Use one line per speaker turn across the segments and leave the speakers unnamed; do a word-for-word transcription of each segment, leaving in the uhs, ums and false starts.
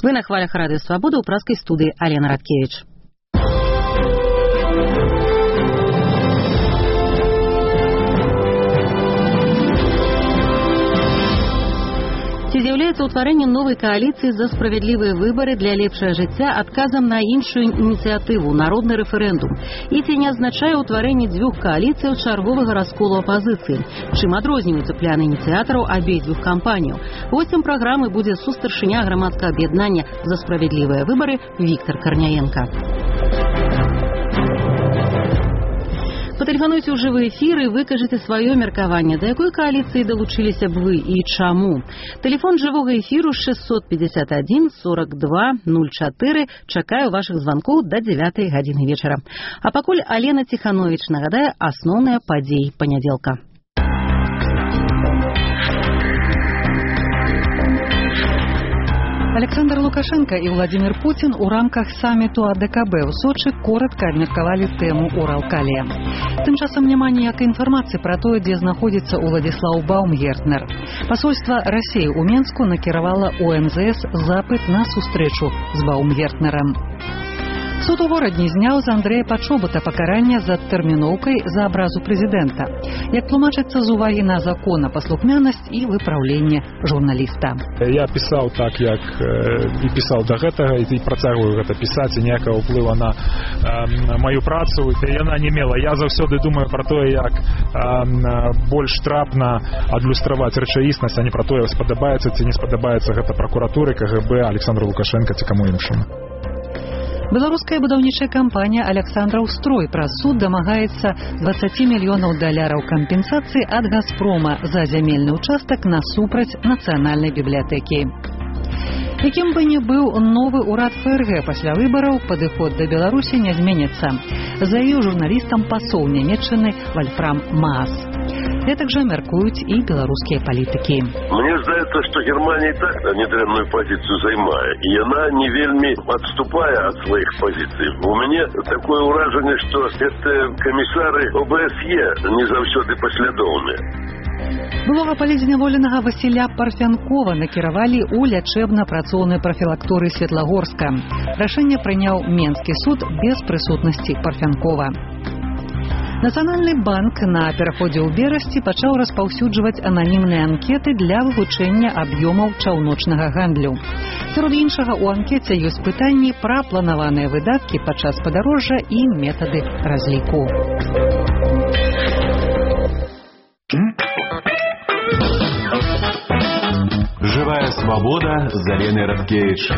Вы на хвалях Радио Свобода, у праской студии Алена Радкевич. Ці з'яўляецца ўтварэнне новай кааліцыі за справядлівыя выбары для лепшага жыцця адказам на іншую ініцыятыву народны рэферэндум. І ці не азначае ўтварэнне дзвюх кааліцыяў чарговага расколу апазіцыі. Чым адрозніваюцца пляны ініцыятараў абедзвюх кампаніяў? Госцем праграмы будзе сустаршыня грамадскага аб'яднання за справядлівыя выбары Віктор Карняенка. Патэлефануйце ў жывы эфір і выкажыце сваё меркаванне, да якой кааліцыі далучыліся б вы і чаму. Тэлефон жывога эфіру шэсцьсот пятьдесят один сорок два нуль чатыры. Чакаю вашых званкоў да дзевятай гадзіны вечара. А пакуль Алена Ціхановіч нагадае асноўныя падзеі панядзелка.
Александр Лукашенко и Владимир Путин у рамках саммиту АДКБ в Сочи коротко обмерковали тему Уралкалия. Тем часом няма ніякай информации про то, где находится Уладзіслаў Баумгертнер. Посольство России у Менску накіравала у эм зэ эс запыт на сустрэчу с Баумгертнером. Суд у горадні зняў з Андрэя Пачобута пакаранне за тэрміноўкай за абразу прэзідэнта. Як тлумачыцца з увагі на законапаслухмянасць і выпраўленне журналіста.
Я пісаў так, як і пісаў да гэтага, і працягваю гэта пісаць, і ніякага ўплыва на э, маю працу. Яна не мела. Я заўсёды думаю пра тое, як э, больш трапна адлюстраваць рэчаіснасць, а не пра тое, спадабаецца ці не спадабаецца гэта пракуратуры, ка гэ бэ, Александру Лукашенка ці каму іншаму.
Беларуская будаўнічая кампанія «Александраўстрой» праз суд дамагаецца двадцать мільёнаў даляраў кампенсацыі ад «Газпрома» за зямельны ўчастак насупраць нацыянальнай бібліятэкі. Якім бы ні быў новы ўрад эф эр гэ пасля выбараў, падыход да Беларусі не зменіцца, заявіў журналістам пасол Нямецчыны Вольфрам Маас. Гэтак жа мяркуюць і беларускія палітыкі.
Мне здаецца, што Германія і так нядрэнную пазіцыю займае, і яна не вельмі адступае ад сваіх пазіцый. У мяне такое ўражанне, што гэта камісары о бэ эс е не заўсёды паслядоўныя.
Былога палітзняволенага Васіля Парфянкова накіравалі ў лячэбна-працоўны прафілакторый Светлагорска. Рашэнне прыняў Менскі суд без прысутнасці Парфянкова. Нацыянальны банк на пераходзе ў берасці пачаў распаўсюджваць ананімныя анкеты для вывучэння аб'ёмаў чаўночнага гандлю. Сярод іншага, у анкеце ёсць пытанні пра планаваныя выдаткі падчас падарожжа і метады разліку.
Живая свобода з Аленой Радкевич.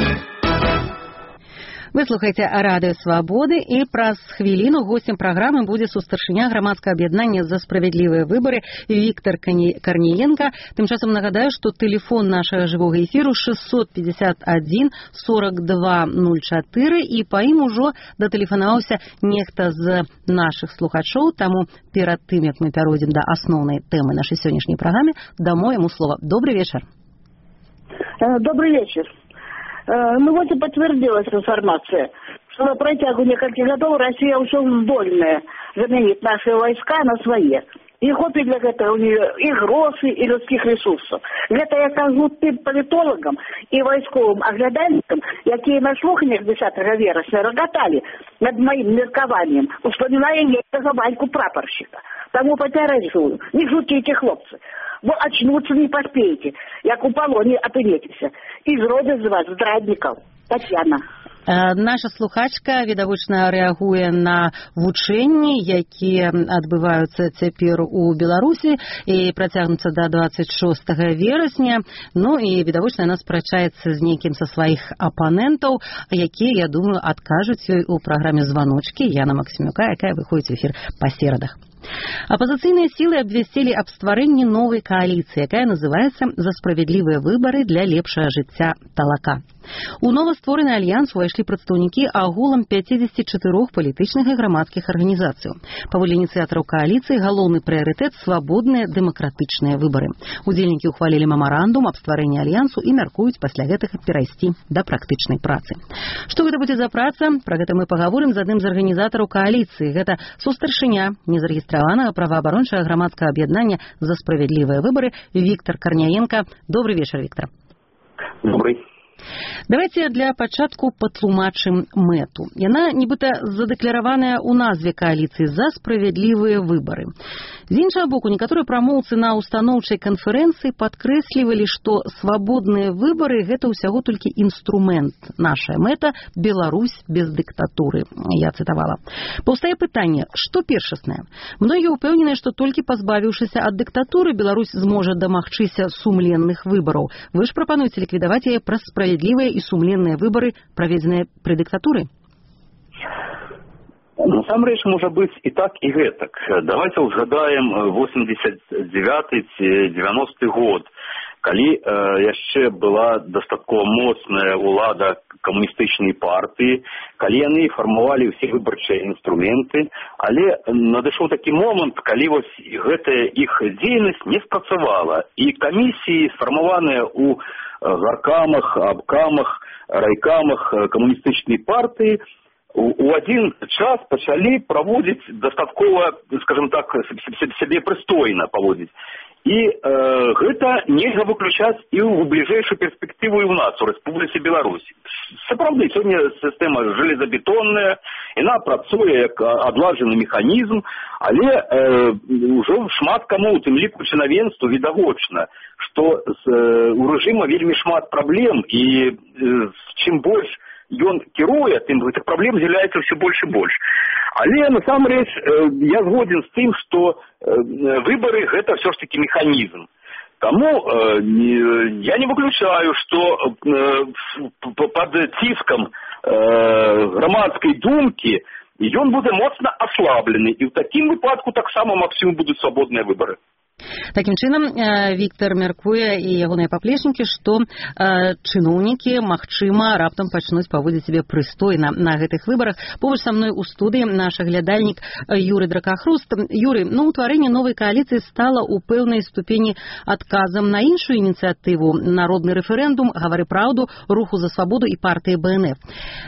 Вы слухаеце Радыё Свабоды, і праз хвіліну госцем праграмы будзе сустаршыня грамадскага аб'яднання за справядлівыя выбары Віктор Карняенка. Тым часам нагадаю, што тэлефон нашага жывога эфіру шэсцьсот пятьдесят один сорок два нуль чатыры, і па ім ужо датэлефанаваўся нехта з нашых слухачоў, таму перад тым, як мы пяройдзем да асноўнай тэмы нашай сённяшняй праграмы, дамо яму слова. Добрый вечер.
Добрый вечер. Ну вот и подтвердилась информация, что на протягу нескольких годов Россия ўсё здольная заменить наши войска на свои. И хопит для этого у нее и грошей, и людских ресурсов. Это я кажу тем политологам и войсковым оглядальникам, якія на слуханнях десятого вересня рогатали над моим меркованием, успоминая некого баньку прапорщика. Тому потерроризую. Не шутите, хлопцы. Вы очнуться не поспеете, як у полоне опынетеся. Из рода з вас здрадников. Татьяна.
Наша слухачка відавочна рэагуе на вучэнні, якія адбываюцца цяпер у Беларусі і працягнуцца да двадцать шостага верасня. Ну і відавочна яна спрачаецца з нейкім са сваіх апанентаў, якія, я думаю, адкажуць ёй у праграме «Званочкі» Яна Максімюка, якая выходзіць в эфір па серадах. Апозиційныя сілы абвясцілі аб стварэнні новай кааліцыі, якая называецца «За справядлівыя выбары для лепшага жыцця Талака». У новаствораны альянс увайшлі прадстаўнікі агулам пятьдесят четыре палітычных і грамадскіх арганізацый. Паводле ініцыятараў кааліцыі галоўны прыярытэт – свабодныя дэмакратычныя выбары. Удзельнікі ўхвалілі мемарандум аб стварэнні альянсу і мяркуюць пасля гэтага перайсці да практычнай працы. Што гэта будзе за праца? Пра гэта мы пагаворым з адным з арганізатараў кааліцыі. Гэта сустаршыня незарэгістраванага праваабарончага грамадскага аб'яднання «За справядлівыя выбары» Віктор Карняенка. Добрый вечер, Віктор.
Добрый.
Давайте для пачатку патлумачым мэту. Яна нібыта задэклараваная ў назве кааліцыі за справядлівыя выбары. З іншага боку, некаторыя прамоўцы на устаноўчай канферэнцыі падкрэслівалі, што свабодныя выбары – гэта ўсяго толькі інструмент. Нашая мэта – Беларусь без дыктатуры. Я цытавала. Паўстае пытанне, што першаснае? Многія ўпэўненыя, што толькі пазбавіўшыся ад дыктатуры, Беларусь зможа дамагчыся сумленных выбараў. Вы ж прапануеце ліквідаваць яе праз справядлівыя і сумленныя выбары, праведзеныя пры дыктатуры?
Насамрэч можа быць і так, і гэтак. Давайте ўзгадаем восемьдесят девяты девяносты год, калі э, яшчэ была дастаткова моцная ўлада камуністычнай партыі, калі яны фармавалі ўсе выбарчыя інструменты, але надышоў такі момант, калі вось гэтая іх дзейнасць не спрацавала, і камісіі, сфармаваныя ў гаркамах, абкамах, райкамах камуністычнай партыі, у один час пачалі праводзіць дастаткова, скажем так, сябе прыстойна паводзіць. І э, гэта нельга выключаць і ў бліжэйшую перспектыву і ў нас, у Рэспубліцы Беларусь. Сапраўды, сёння сістэма жалезабетонная, яна працуе як адладжаны механізм, але э, ўжо шмат каму, у тым ліку чынавенству, відавочна, што з, э, у рэжыма вельмі шмат праблем, і э, чым больш ён кіруе, тым гэтых праблем з'яўляецца ўсё больш і больш. Але насамрэч я згоден з тым, што выбары гэта ўсё ж такі механізм. Таму я не выключаю, што пад ціскам грамадскай думкі ён будзе моцна аслаблены, і ў такім выпадку таксама максімум будуць свабодныя выбары.
Такім чынам, Віктор мяркуе і ягоныя паплечнікі, што чыноўнікі, магчыма, раптам пачнуць паводзіць сябе прыстойна на гэтых выбарах. Побач са мной у студыі наш глядальнік Юрый Дракахруст. Юрый, ну, утварэнне новай кааліцыі стала ў пэўнай ступені адказам на іншую ініцыятыву, народны рэферэндум, гавары праўду, руху за свабоду і партыі Бэ Эн Эф.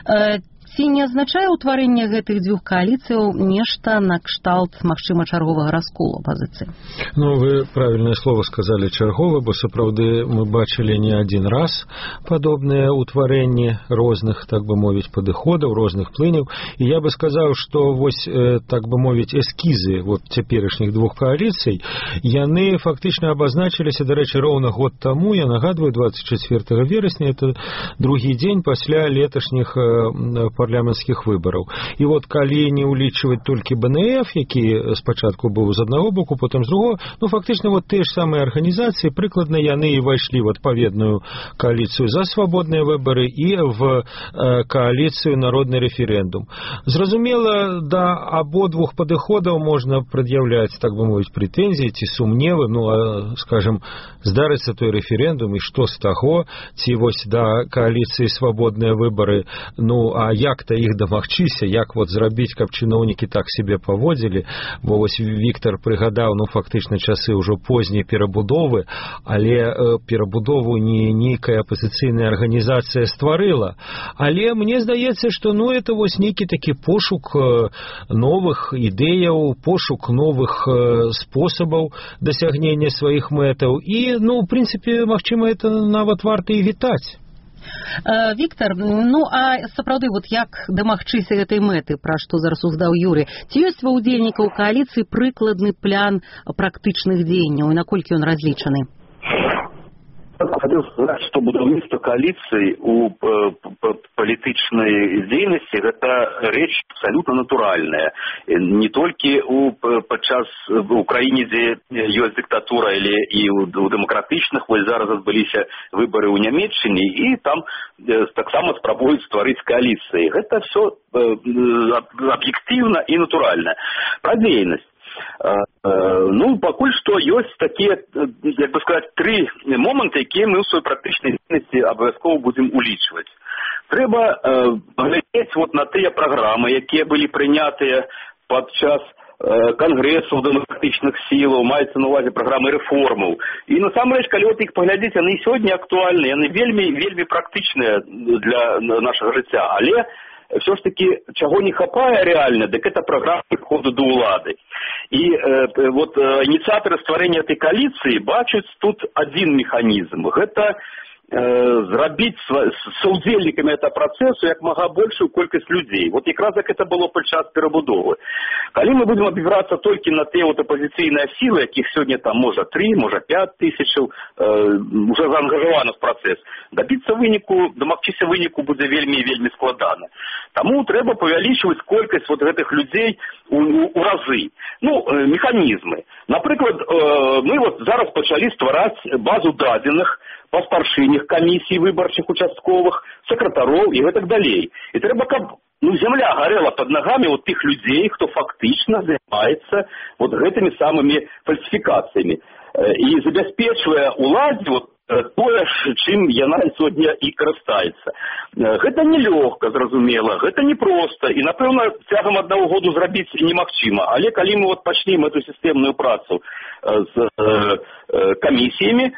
Ці не азначае ўтварэнне гэтых дзвюх кааліцыяў нешта накшталт, магчыма, чарговага расколу апазіцыі?
Ну, вы правільнае слово сказалі чарговы, бо сапраўды мы бачылі не адзін раз падобныя ўтварэнні розных, так бы мовіць, падыходаў, розных плыняў. І я бы сказаў, што вось, так бы мовіць, эскізы вот цяперашніх двух кааліцый, яны фактычна абазначыліся, дарэчы, роўна год таму, я нагадваю, двадцать четвёртого верасня, это другі дзень пасля леташніх парламенцкіх выбараў. І вот калі не ўлічваць толькі Бэ Эн Эф, які спачатку быў з аднаго боку, потым з другого, ну фактычна вот тыя ж самыя арганізацыі, прыкладна яны і ўвайшлі в адпаведную кааліцыю за свабодныя выбары і в э, кааліцыю народны рэферэндум. Зразумела, да абодвух падыходаў можна прад'яўляць, так бы мовіць, прэтэнзіі ці сумневы, ну, а, скажем, здарыцца той рэферэндум, і што з таго, ці вось да кааліцыі свабодныя выбары, ну, а як-то іх дамагчыся, як вот зрабіць, каб чыноўнікі так себе паводзілі, бо вось Віктор прыгадаў, ну, фактычна часы ўжо позняй перабудовы, але э, перабудову не нейкая апазіцыйная арганізацыя стварыла. Але мне здаецца, што, ну, это вось нейкі такі пошук э, новых ідэяў, пошук новых э, спосабаў дасягнення сваіх мэтаў. І, ну, в прынцыпе, магчыма, это нават варта і вітаць.
Віктор, ну а сапраўды, вот як дамагчыся гэтай мэты, пра што зараз узгадаў Юрый, ці ёсць ва ўдзельнікаў кааліцыі прыкладны план практычных дзеянняў і наколькі ён разлічаны?
Хотел сказать, что будаўніцтва коалиции у палітычнай дзейнасці гэта рэч абсолютно натуральная. Не толькі у падчас у краіне, дзе ёсць дыктатура, или і у дэмакратычных, вось зараз адбыліся выбары ў Нямецчыне, і там таксама спрабуюць стварыць коалиции. Гэта все аб'ектыўна і натуральна. Пра дзейнасць. Ну, пакуль што ёсць такія, як бы сказаць, тры моманты, якія мы ў сваёй практычнай дзейнасці абавязкова будзем улічваць. Трэба паглядзець вот на тыя праграмы, якія былі прынятыя падчас кангрэсаў дэмакратычных сілаў, маецца на ўвазе праграмы рэформаў. І насамрэч, калі вот іх паглядзець, яны і сёння актуальныя, яны вельмі, вельмі практычныя для нашага жыцця, але все ж таки, чего не хапае реально, так это программа прихода до улады. И э, вот э, инициаторы створения этой коалиции бачат тут один механизм. Это зрабіць саўдзельнікамі этого працэсу як мага большую колькасць людзей. Вот якраз як это было падчас перабудовы. Калі мы будзем абівацца толькі на тыя вот апазіцыйныя сілы, якіх сёння там можа три, можа пять тысячаў, э, уже заангажаваных працэс, дабіцца выніку, дамагчыся выніку будзе вельмі і вельмі складана. Таму трэба павялічваць колькасць вот гэтых людзей у, у, у разы. Ну, э, механізмы. Напрыклад, э, мы вот зараз пачалі ствараць базу дадзеных па старшынях камісій выбарчых участковых, сакратароў і гэтак далей. І трэба, каб ну, земля горела под ногами вот тех людей, кто фактично занимается вот этими самыми фальсификациями. И забеспечивая уладзе вот тое, чым яна сёння і карыстаецца. Гэта нелёгка, зразумела, гэта непросто, і, напэўна, цягам аднаго году зрабіць немагчыма. Але калі мы вот пачнем эту сістэмную працу з э, камісіямі,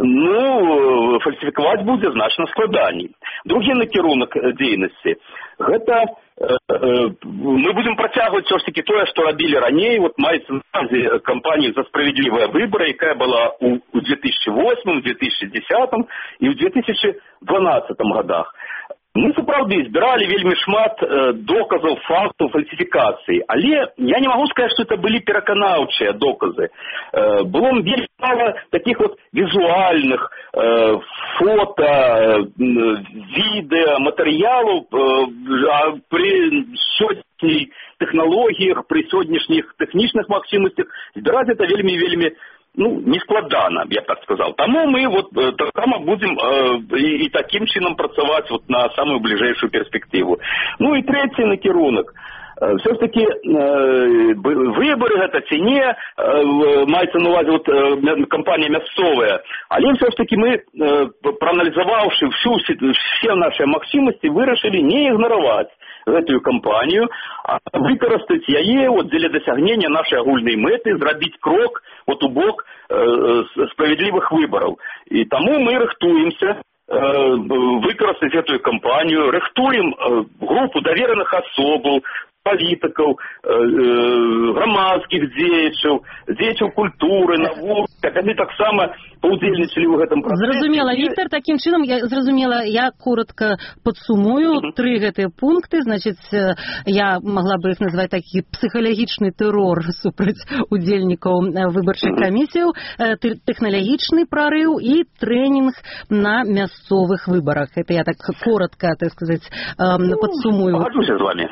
ну, фальсифікаваць будзе значна складаней. Другі накірунак дзейнасці. Гэта э, э, мы будем працягваць ўсё ж таки тое, што рабілі раней. Вот маецца на ўвазе кампанію за справядлівыя выбары, якая была ў две тысячи восьмым, две тысячи десятым і ў две тысячи дванаццатым годах. Мы, сапраўды, збіралі вельмі шмат э, доказаў фактаў фальсифікацыі, але я не магу сказаць, што это былі пераканаўчыя доказы. Э, было вельмі мала таких вот візуальных э, фото, э, відэа, матэрыялаў э, а при сённяшніх тэхналогіях, при сённяшніх тэхнічных магчымасцях збіраць это вельмі-вельмі ну, не складана, я так сказал. Тому мы вот такому будем э, и, и таким чином працаваць вот на самую ближайшую перспективу. Ну и третий накірунок. Все ж таки э, выборы это ці не, э, маецца на увазе вот э, кампанія мясцовая, але все ж таки мы, э, проаналізаваўшы всю все наши магчымасці, вырашылі не ігнараваць гэтую кампанію, а выкарыстаць яе вот дзеля дасягнення нашай агульнай мэты, зрабіць крок вот у бок э, справядлівых выбораў. І таму мы рыхтуемся выкарыстаць эту кампанію, рыхтуем э, групу давераных асобаў, палітыкаў, грамадскіх дзеячаў, дзеячаў культуры, навук, яны таксама паўдзельнічалі ў гэтым працэсе.
Зразумела, Віктор, такім чынам, я зразумела, я коротко падсумую mm-hmm. тры гэтыя пункты, значыць, я могла бы іх назваць такі псіхалагічны тэрор супраць удзельнікаў выбарчых камісіяў, тэхналагічны прарыў і трэнінг на мясцовых выбарах. Это я так коротко, так сказать, падсумую.
Пагаджуся з вами.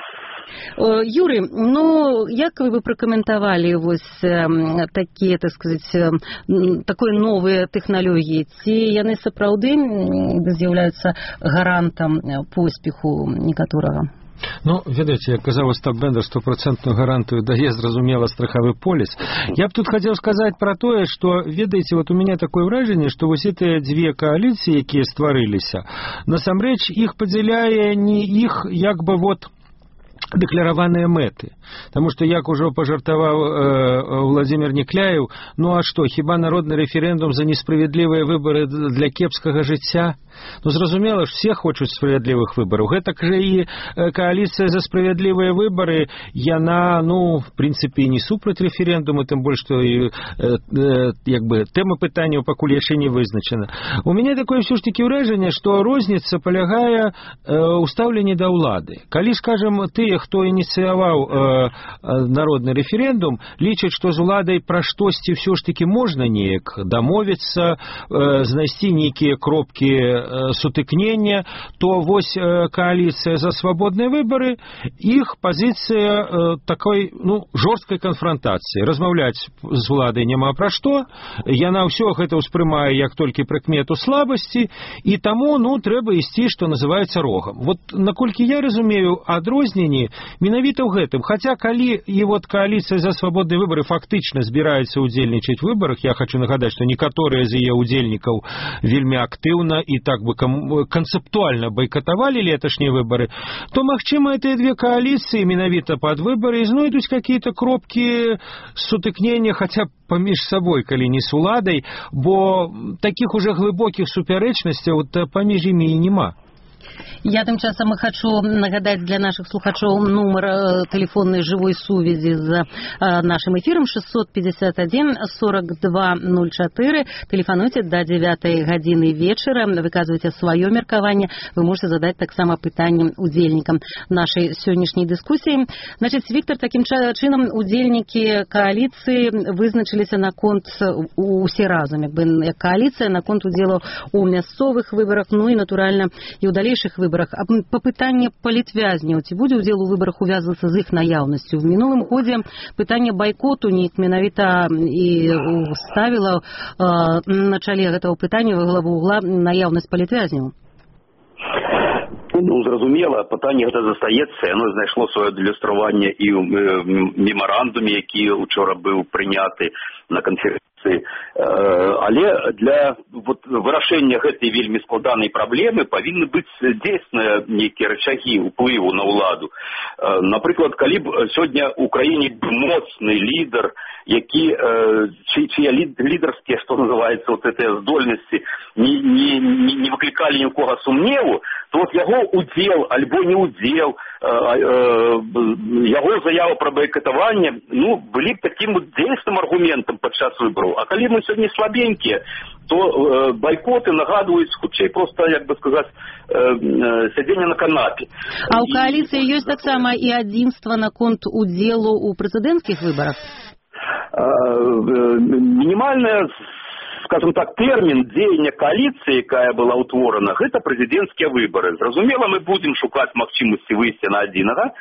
Юрий, ну, як вы бы пракаментавалі вось э, такія, так сказать, э, такой новыя тэхналогіі? Ці яны сапраўды з'яўляюцца гарантам поспеху некаторага?
Ну, ведаеце, як казаў Остап Бендер, стопроцентную гарантию дае, зразумела, страховой полис. Я б тут хотел сказать про тое, что, ведаеце, вот у меня такое ўражанне, что вось гэтыя дзве коалиции, якія стварыліся, насамрэч іх падзяляе не іх, як бы вот дэклараваныя мэты. Таму што, як ужо пажартаваў э, Владимир Некляев, ну а што, хіба народны рэферэндум за несправядлівыя выбары для кепскага жыцця? Ну, зразумела ж, все хочуць справядлівых выбараў. Гэтак жа і коаліцыя за справядлівыя выбары, яна, ну, в прынцыпе, не супраць рэферэндума, тым больш, што і, э, э, як бы, тэма пытанняў пакуль яшчэ не вызначана. У мяне такое ўсё ж такі ўражанне, што розніца палягае э, ў стаўленні да ўлады. Калі, скажем, тыя, хто ініцыяваў э, народны рэферэндум, лічаць, што з уладай пра штосьці ўсё ж такі можна неяк дамовіцца, э, знайсці нейкія кропкі сутыкнення, то вось коалиция за свободные выборы, их позиция такой, ну, жорсткай конфронтации. Размаўляць з уладай няма пра што, яна ўсё гэта ўспрымае як толькі прыкмету слабасці, і таму, ну, трэба ісці, што называецца, рогам. Вот, наколькі я разумею, адрозненні менавіта ў гэтым. Хаця, калі і вот коалиция за свободные выборы фактычна збіраецца удзельнічаць у выборах, я хочу нагадаць, што некаторыя з яе удзельнікаў вельмі актыўна і так бы концептуально бойкотовали летошние выборы, то, магчыма, эти две коалиции менавіта под выборы знойдуць какие-то кропки сутыкнення, хотя паміж собой, калі не с уладай, бо таких уже глыбоких супярэчнасцяў вот паміж імі і нема.
Я тым часам і хачу нагадаць для нашых слухачоў нумар тэлефоннай жывой сувязі з нашым эфірам шестьсот пятьдесят один сорок два ноль четыре. Тэлефануйце да дзевятай гадзіны вечара, выказвайце сваё меркаванне, вы можете задаць таксама пытанні удзельнікам нашай сённяшняй дыскусіі. Значыць, Віктор, такім чынам удзельнікі кааліцыі вызначыліся наконт усе разам, як бы як кааліцыя наконт удзелу у мясцовых выбарах, ну і натуральна і ў далейшых выбарах. А па пытанне палітвязняў, ці будзе ўдзел у выбарах увязвацца з іх наяўнасцю? В мінулым годзе пытанне байкоту неяк менавіта і ставіла э, на чале гэтага пытання во главу угла наяўнасць палітвязняў.
Ну, зразумела, пытанне гэта застаецца, яно знайшло сваё адлюстраванне і ў мемарандуме, які учора быў прыняты на канферэнцыі. Але для вот, вырашэння гэтай вельмі складанай праблемы павінны быць дзейсныя нейкія рычагі ўплыву на ўладу. Напрыклад, калі б сёння ў краіне моцны лідар, які чыя лідарскія, што называецца, вот гэтыя здольнасці не, не, не выклікалі ні ў кога сумневу, то вот яго удзел альбо не удзел, яго заява пра байкатаванне, ну, былі б такім дзейсным аргументам падчас выбараў. А калі мы сёння слабенькія, то э, байкоты нагадваюць хутчэй проста, як бы сказаць, э, э, сядзенне на канапе.
А ў кааліцыі ёсць таксама і адзінства наконт удзелу ў прэзідэнцкіх выбарах?
Э, э, мінімальная, скажем так, тэрмін дзеяння кааліцыі, якая была ўтворана, гэта прэзідэнцкія выбары. Зразумела, мы будзем шукаць магчымасці выйсці на адзінага,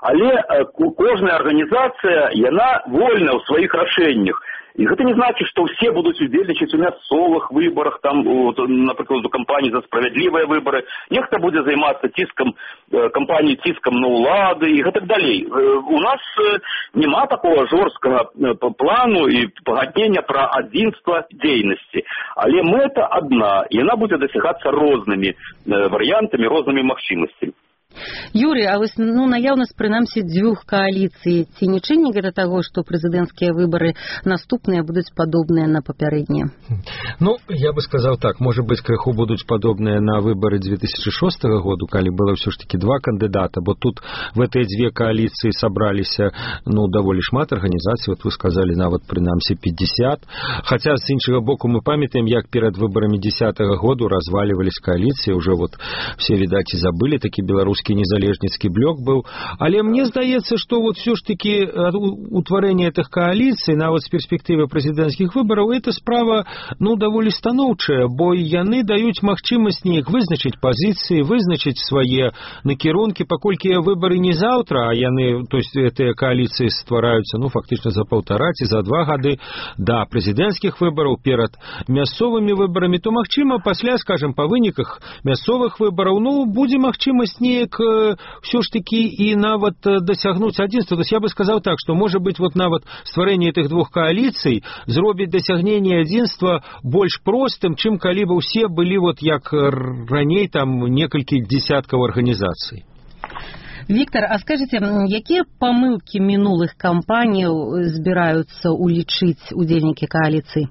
але кожная арганізацыя, яна вольна ў сваіх рашэннях. І гэта не значыць, што ўсе будуць удзельнічаць у мясцовых выбарах, там, от, напрыклад, у кампаніі за справядлівыя выбары. Нехта будзе займацца ціскам, кампаніяй ціскам на ўлады і гэтак далей. У нас няма такого жорсткага плану і пагаднення пра адзінства дзейнасці. Але мэта адна, яна будзе дасягацца рознымі варыянтамі, рознымі магчымасцямі.
Юрий, а вось, ну, наяўнасць прынамсі дзвюх кааліцый, ці не чыннік гэта таго, што прэзідэнцкія выбары наступныя будуць падобныя на папярэднія?
Ну, я бы сказаў так, можа быць, крыху будуць падобныя на выбары две тысячи шостага году, калі было ўсё ж таки два кандыдата, бо тут в этой дзве кааліцыі сабраліся, ну, даволі шмат арганізацый, вот вы сказалі, нават прынамсі пятьдесят, хаця з іншага боку мы памятаем, як перад выбарамі дзесятага году развалівались кааліцыі, уже вот все, відаць, і забылі, такі беларускі незалежніцкі блок быў, але мне здаецца, што вот все ж таки утварэнне этих кааліцый нават з перспектывы прэзідэнцкіх выбараў это справа, ну, даволі станоўчая, бо яны даюць магчымасць неяк вызначыць пазіцыі, вызначыць свае накірункі, паколькі выбары не заўтра, а яны, то есть гэтыя кааліцыі ствараюцца, ну, фактычна за паўтара ці за два гады да прэзідэнцкіх выбараў перад мясцовымі выбарамі, то магчыма пасля, скажем, па выніках мясцовых выбараў, ну, будзе магчымасць неяк все ж таки и нават досягнуть адзінства. То есть я бы сказал так, что может быть вот нават стварэнне этих двух коалиций зробіць дасягненне адзінства больш простым, чым калі бы ўсе былі вот як раней там некалькі десяткаў арганізацый.
Виктор, а скажите, якія памылкі мінулых кампаніяў збіраюцца улічыць удзельнікі коалиции?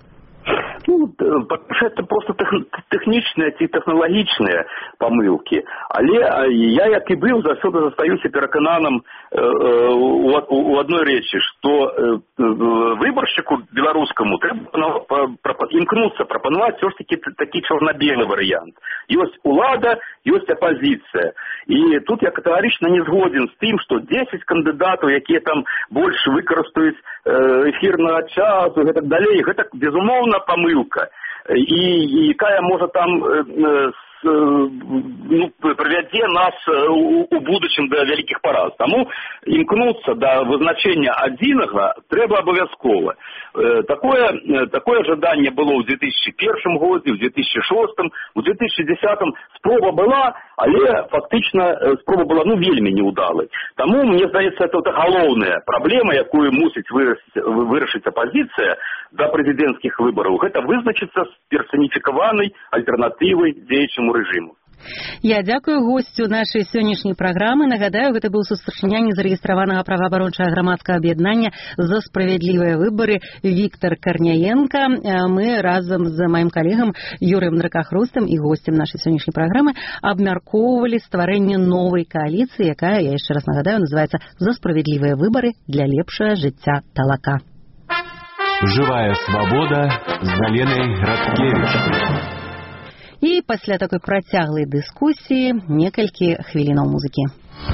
Ну, это просто тэхнічныя ці тэхналагічныя памылкі. Але я, як і быў, заўсёды застаюся перакананам у адной рэчы, што выбаршчыку беларускаму трэба імкнуцца прапанаваць ўсё ж такі такі чорна-белы варыянт. Ёсць улада, ёсць апазіцыя. І тут я катэгарычна не згодзін з тым, што дзесяць кандыдатаў, якія там больш выкарыстаюць эфірнага часу і гэтак далей, гэта, безумоўна, памылка. І якая можа там э, ну, прывядзе нас у, у будучым да вялікіх параз. Таму імкнуцца да вызначэння адзінага трэба абавязкова. Э, такое, такое жаданне было ў две тысячи першым годзе, ў две тысячи шостым, у две тысячи десятым спроба была, але фактычна спроба была ну вельмі неудалай. Таму, мне здаецца, это галоўная праблема, якую мусіць вырашыць апазіцыя да прэзідэнцкіх выбараў. Гэта вызначыцца з персаніфікаванай альтэрнатывай дзеючаму рэжыму.
Я дзякую госцю нашай сённяшняй праграмы. Нагадаю, гэта быў сустрэчня незарэгістраванага праваабарончага грамадскага аб'яднання за справядлівыя выбары Віктор Карняенко. Мы разам з маім калегам Юрыем Дракахрустам і госцем нашай сённяшняй праграмы абмяркоўвалі стварэнне новай кааліцыі, якая, я яшчэ раз нагадаю, называецца «За справядлівыя выбары для лепшага жыцця Талака».
Живая свобода з Галенай Градкевіч.
І пасля такой працяглай дыскусіі некалькі хвілінаў музыкі.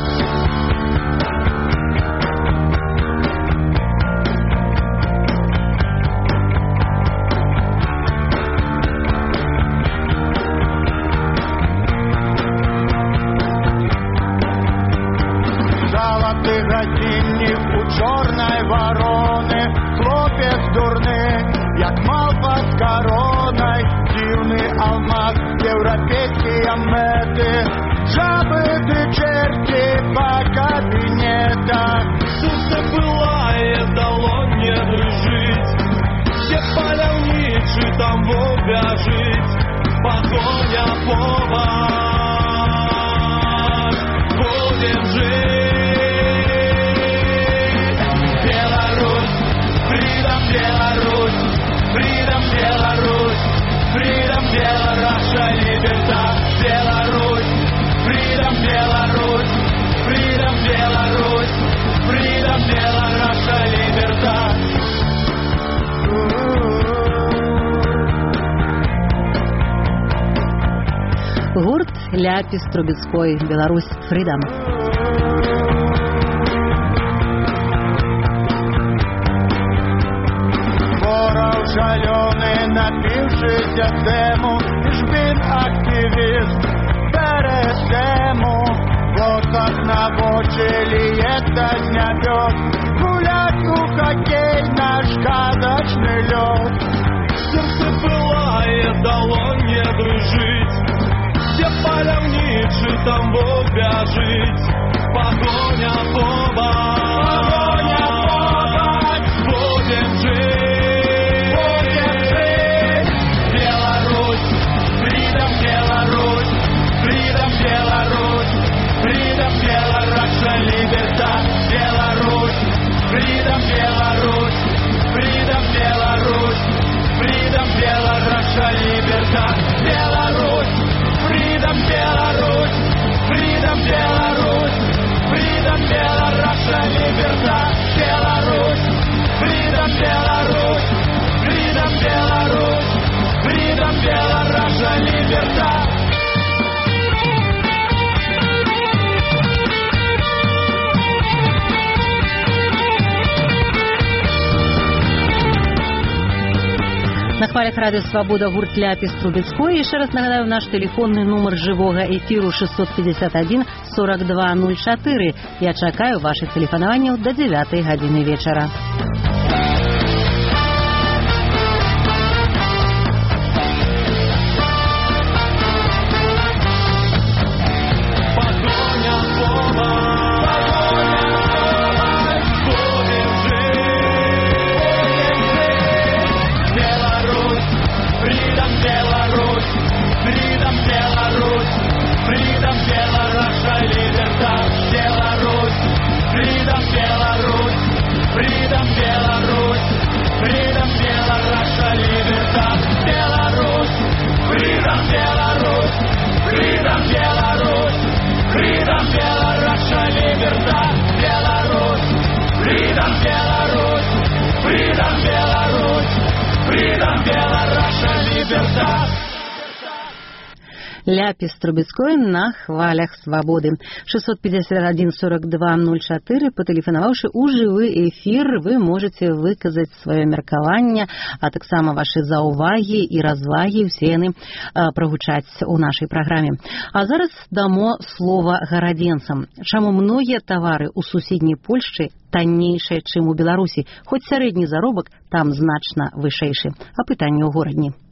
Залаты гадзіннік у чорнай вароны, хлопец дурны, як малпа з коронай, дзіўны алмаз, еўрапейскія мэты, жабы ды чэрці па кабінетах.
Сука былая, далон не дрыжыць, все паляўнічы там вобяжыць, пагоня повар, будем жыць. Беларусь, freedom Беларусь, freedom Беларусь, freedom Беларусь, libertad, Беларусь, freedom Беларусь, freedom Беларусь, freedom Беларусь, libertad.
Гурт Ляпіс Трубецкой, Беларусь, freedom.
Шалёны, напившийся тему, жбин активист, перестему, лосах наводчили, это днябёт, гулять у хоккей наш сказочный лёд.
Сердце пылает, далон не дрыжить, все паляўнічы там вобяжыць, погоня побач, будем жить. Libertad, Беларусь, freedom Беларусь, freedom Беларусь, freedom Беларусь, libertad, Беларусь, freedom Беларусь, freedom Беларусь, freedom Беларусь, libertad, Беларусь, freedom Беларусь, freedom Беларусь, freedom Беларусь, libertad.
На хвалях радио «Свобода» гурт Ляпіс Трубецкой. Еще раз нагадаю, наш телефонный номер живого эфиру шестьсот пятьдесят один сорок два ноль четыре. Я чакаю ваших телефонований до девятой гадзіны вечера. Ляпіс Трубецкой на хвалях свободы. шестьсот пятьдесят один сорок два ноль четыре. Патэлефанаваўшы ў жывы эфір, вы можете выказаць сваё меркаванне, а таксама ваши заўвагі і развагі, усе яны прагучаць у нашай праграме. А зараз дамо слова гарадзенцам. Чаму многія тавары ў суседняй Польшчы таннейшыя, чым у Беларусі, хоць сярэдні заробак там значна вышэйшы. А пытанне ў горадні.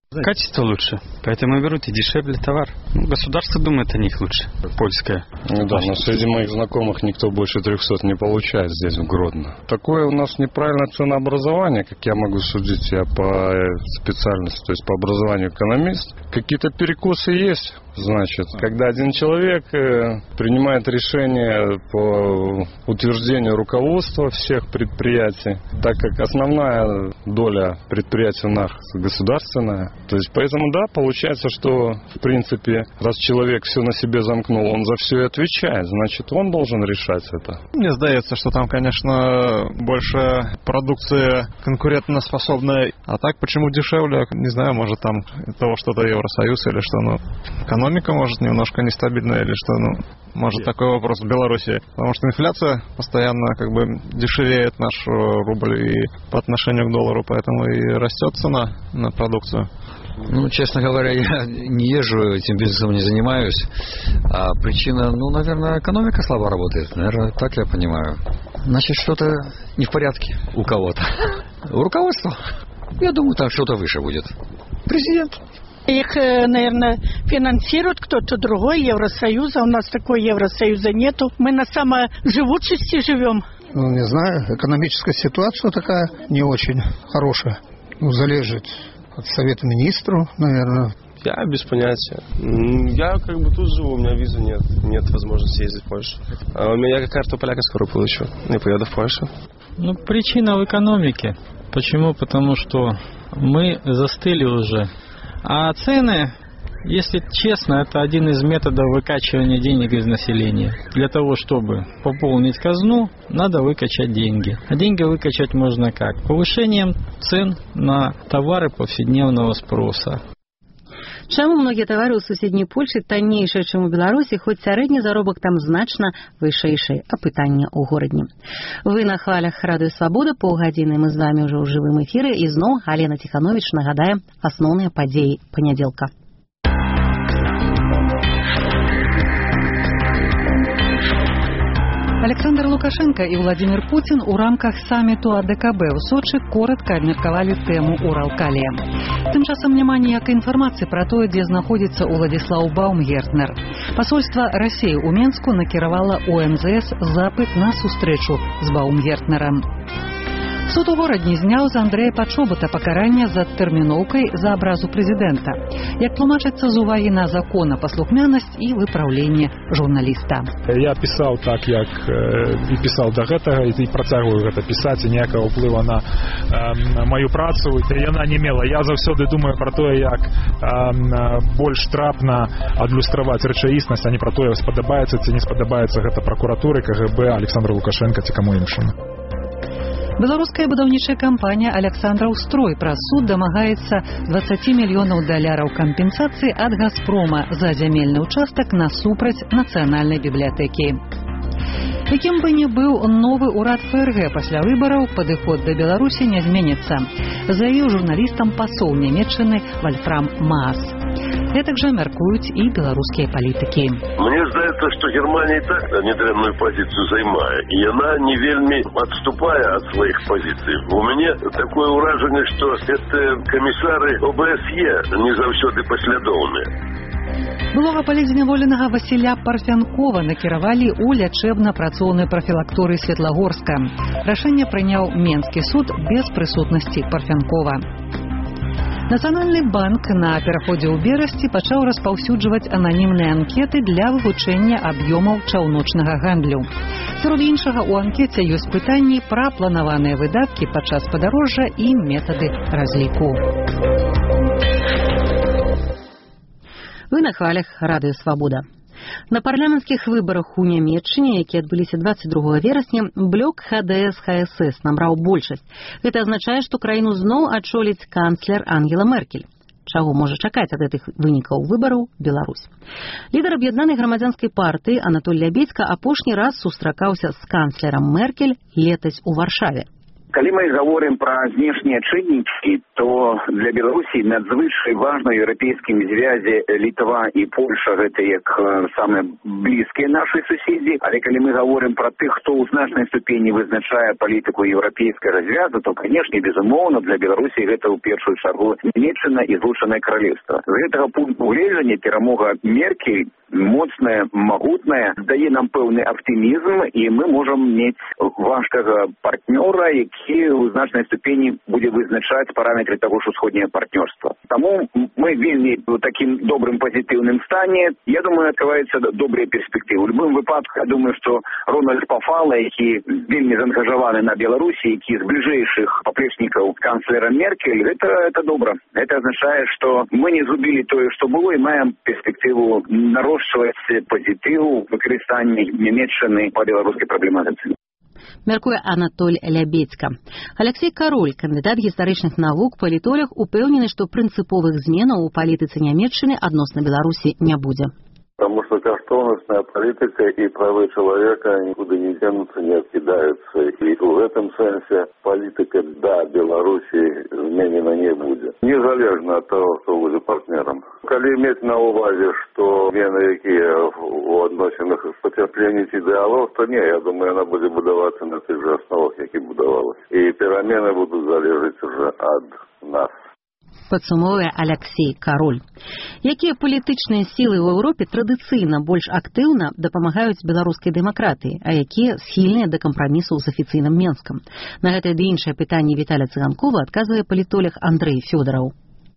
Качество лучше, поэтому берут и дешевле товар. Ну, государство думает о них лучше, польское.
Ну да, но среди моих знакомых никто больше трехсот не получает здесь, в Гродно. Такое у нас неправильное ценообразование, как я могу судить, я по специальности, то есть по образованию экономист. Какие-то перекосы есть. Значит, когда один человек принимает решение по утверждению руководства всех предприятий, так как основная доля предприятий у нас государственная, то есть поэтому, да, получается, что, в принципе, раз человек все на себе замкнул, он за все и отвечает, значит, он должен решать это.
Мне сдается, что там, конечно, больше продукция конкурентоспособная, а так почему дешевле, не знаю, может там того что-то Евросоюз или что, ну, экономика, может, немножко нестабильная или что, ну, может, такой вопрос в Беларуси. Потому что инфляция постоянно как бы дешевеет наш рубль и по отношению к доллару, поэтому и растет цена на продукцию.
Ну, честно говоря, я не езжу, этим бизнесом не занимаюсь. А причина, ну, наверное, экономика слабо работает. Наверное, так я понимаю. Значит, что-то не в порядке у кого-то. У руководства. Я думаю, там что-то выше будет. Президент.
Их, наверное, финансирует кто-то другой, Евросоюза. У нас такого Евросоюза нету. Мы на саможивучести живем.
Ну, не знаю, экономическая ситуация такая не очень хорошая. Ну, залежит от Совета Министров, наверное.
Я без понятия. Я как бы тут живу, у меня визы нет. Нет возможности ездить в Польшу. А у меня карту поляка скоро получу. И поеду в Польшу.
Ну, причина в экономике. Почему? Потому что мы застыли уже. А цены, если честно, это один из методов выкачивания денег из населения. Для того, чтобы пополнить казну, надо выкачать деньги. А деньги выкачать можно как? Повышением цен на товары повседневного спроса.
Чаму многія тавары ў суседняй Польшы таннейшыя, чым у Беларусі, хоць сярэдні заробак там значна вышэйшы, а пытанне ў горадні. Вы на хвалях Радыё Свабода, паўгадзіны мы з вамі ўжо ў жывым эфіры, і зноў Галена Ціхановіч нагадае асноўныя падзеі панядзелка.
Александр Лукашенко и Владимир Путин у рамках саммиту А Д К Б у Сочи коротко абмеркавалі тэму Уралкалія. Тым часам няма ніякай інфармацыі пра тое, дзе знаходзіцца Уладзіслаў Баумгертнер. Пасольства Расіі ў Менску накіравала у М З С запыт на сустрэчу з Баумгертнерам. Суд у горадні зняў з Андрэя Пачобата пакаранне за тэрміноўкай за абразу прэзідэнта. Як тлумачыцца з увагі на законапаслухмянасць і выпраўленне журналіста.
Я пісаў так, як і пісаў да гэтага, і працягваю гэта пісаць, і ніякага ўплыва на, на маю працу яна не мела. Я заўсёды думаю пра тое, як больш трапна адлюстраваць рэчаіснасць, а не пра тое, спадабаецца ці не спадабаецца гэта пракуратуры, К Г Б, Александру Лукашенко ці каму іншаму.
Беларуская будаўнічая кампанія «Александраў Строй» праз суд дамагаецца двадцать мільёнаў даляраў кампенсацыі ад «Газпрома» за зямельны ўчастак насупраць нацыянальнай бібліятэкі. Якім бы ні быў новы ўрад Ф Р Г пасля выбараў, падыход да Беларусі не зменіцца, заявіў журналістам пасол Нямецчыны Вольфрам Маас. Гэтак жа мяркуюць і беларускія палітыкі.
Мне здаецца, што Германія і так нядрэнную пазіцыю займае, і яна не вельмі адступае ад сваіх пазіцый. У мяне такое ўражанне, што гэта камісары О Б С Е не заўсёды паслядоўныя.
Былога палітзняволенага Васіля Парфянкова накіравалі ў лячэбна-працоўны прафілакторый Светлагорска. Рашэнне прыняў Менскі суд без прысутнасці Парфянкова. Нацыянальны банк на пераходзе ў берасці пачаў распаўсюджваць ананімныя анкеты для вывучэння аб'ёмаў чаўночнага гандлю. Сярод іншага, у анкеце ёсць пытанні пра планаваныя выдаткі падчас падарожжа і метады разліку.
Вы на хвалях Радыё Свабода. На парламенцкіх выбарах у Нямецчыне, якія адбыліся двадцать другога верасня, блок Х Д С Х С С набраў большасць. Гэта азначае, што краіну зноў адчоліць канцлер Ангела Меркель. Чаго можа чакаць ад гэтых вынікаў выбараў Беларусь? Лідар аб'яднанай грамадзянскай партыі Анатоль Лябедзька апошні раз сустракаўся з канцлерам Меркель летась у Варшаве.
Калі мы говорим про знешнія чыннікі, то для Беларусі надзвычай важна еўрапейскімі звязі Літва і Польша, гэта як самыя блізкія нашы суседзі. Але калі мы говорим про тых, хто ў значнай ступені вызначае палітыку еўрапейскага звязу, то, канешне, безумоўна, для Беларусі гэта ў першую чаргу Нямецчына і Злучанае Каралевства. З гэтага пункту гледжання перамога Меркель моцная, магутная, дае нам пэўны аптымізм, і мы можам мець важкага партнёра, які ў значнай ступені будзе вызначаць параметры таго ж усходняе партнёрства. Таму мы вельмі ў такім добрым пазітыўным стане. Я думаю, адкрываюцца добрыя перспектывы. У любым выпадку, я думаю, што Рональд Пафала, які вельмі заангажаваны на Беларусі, які з бліжэйшых паплечнікаў канцлера Меркель, гэта, это добра. Это азначае, што мы не згубілі тое, што было, і маем перспектыву нарошчваць пазітыў выкарыстання Нямецчыны па беларускай праблематыцы.
Мяркуе Анатоль Лябедзька. Алексей Кароль, кандыдат гістарычных навук, палітолог, упэўнены, што прынцыповых зменаў у палітыцы Нямецчыны адносна Беларусі не будзе.
Потому что каштовностная политика и правы человека никуда не денутся, не откидаются. И в этом смысле политика, да, Беларуси изменена не будет. Незалежно от того, кто будет партнером. Коли иметь на уваге, что змены, якія у адносінах пацяпленіць ідэалаў, то не, я думаю, она будет будоваться на тых же основах, які будовалась. И перемены будут залежать уже от нас.
Падсумоўвае Алексей Кароль. Якія палітычныя сілы ў Еўропе традыцыйна больш актыўна дапамагаюць беларускай дэмакратыі, а якія схільныя да кампрамісаў з афіцыйным Менскам? На гэтае ды іншае пытанне Віталя Цыганкова адказвае палітолог Андрэй Фёдараў.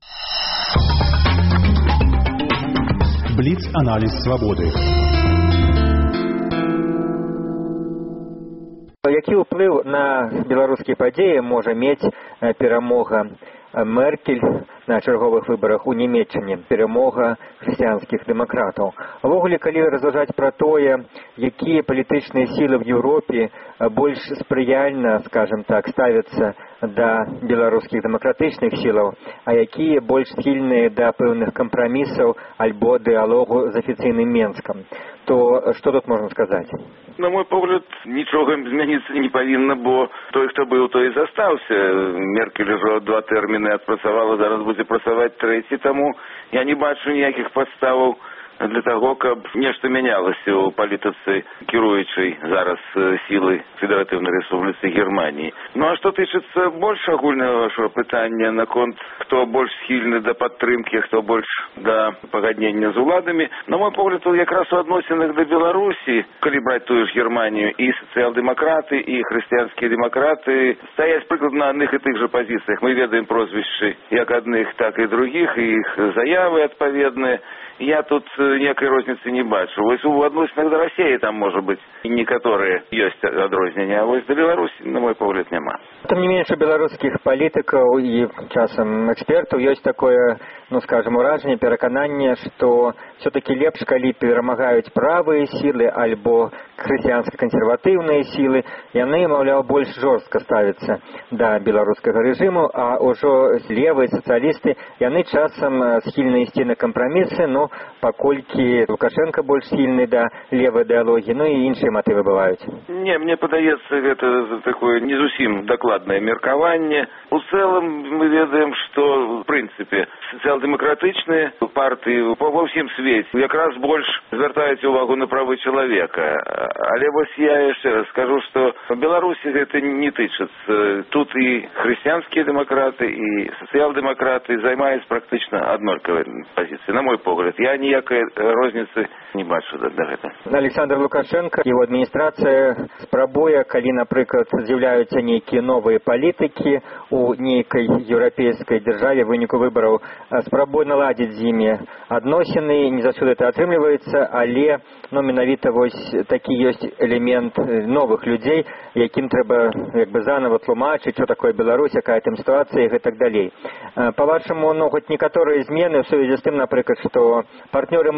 Бліц-аналіз свабоды.
Які ўплыў на беларускія падзеі можа мець перамога Меркель на чарговых выбарах у Нямецчыне, перамога хрысціянскіх дэмакратаў. Увогуле, калі разважаць пра тое, якія палітычныя сілы ў Еўропе больш спрыяльна, скажем так, ставяцца да беларускіх дэмакратычных сілаў, а якія больш схільныя да пэўных кампрамісаў альбо дыалогу з афіцыйным Менскам, то што тут можна сказаць?
На мой погляд, нічога змяніцца не павінна, бо той, хто быў, той і застаўся. Меркель ужо два тэрміны адпрацавала, зараз будзе працаваць трэці, таму я не бачу ніякіх падставаў для таго, каб нешта мянялася ў палітыцы кіруючай зараз сілы Федератыўнай Рэспубліцы Германіі. Ну а што тычыцца больш агульнага вашего пытання наконт, хто больш схільны да падтрымкі, хто больш да пагаднення з уладамі, на мой погляд, якраз у адносінах да Беларусі, калі браць тую ж Германію, і сацыял-дэмакраты, і хрысціянскія дэмакраты стаяць прыкладна на адных і тых жа пазіцыях. Мы ведаем прозвішчы як адных, так і другіх, і іх заявы адпаведныя. Я тут ніякай розніцы не бачу. Вось у адносінах да Расіі там, можа быць, некаторыя ёсць адрознення, а вось да Беларусі, на мой погляд, няма.
Тым не менш, у беларускіх палітыкаў і часам экспертаў ёсць такое, ну, скажем, уражанне, перакананне, што все-таки лепш, калі перамагаюць правыя сілы альбо хрысціянска-кансерватыўныя сілы, яны, маўляў, больш жорстка ставяцца да беларускага рэжыму, а ўжо левыя сацыялісты, яны часам схільны ісці на кампрамісы, но паколькі Лукашенко больш схільны да левай ідэалогіі, ну і іншыя матывы бываюць.
Не, мне падаецца, гэта такое не зусім дакладнае меркаванне. У цэлым мы ведаем, што, в прынцыпе, сацыял-дэмакратычныя партыі ва ўсім свеце якраз больш звяртаюць увагу на правы чалавека. Але вось я яшчэ раз скажу, што в Беларусі гэта не тычыцца. Тут і хрысціянскія дэмакраты, і сацыял-дэмакраты займаюць практычна аднолькавай пазіцыі. На мой погляд, я ніякай розніцы не бачу да, да гэта.
Александр Лукашенко, его адміністрацыя спрабуе, калі, напрыклад, з'яўляюцца нейкія новыя палітыкі у нейкай еўрапейскай дзяржаве в выніку выбараў, спрабуе наладзіць з імі адносіны, не заўсёды это атрымліваецца, але ну, менавіта вось такі ёсць элемент новых людзей, якім трэба як бы заново тлумачыць, што такое Беларусь, якая там сітуацыя і гэтак далей. Па-вашаму, ну, хоць некаторыя змены ў сувязі з тым, напрыклад, што партнёры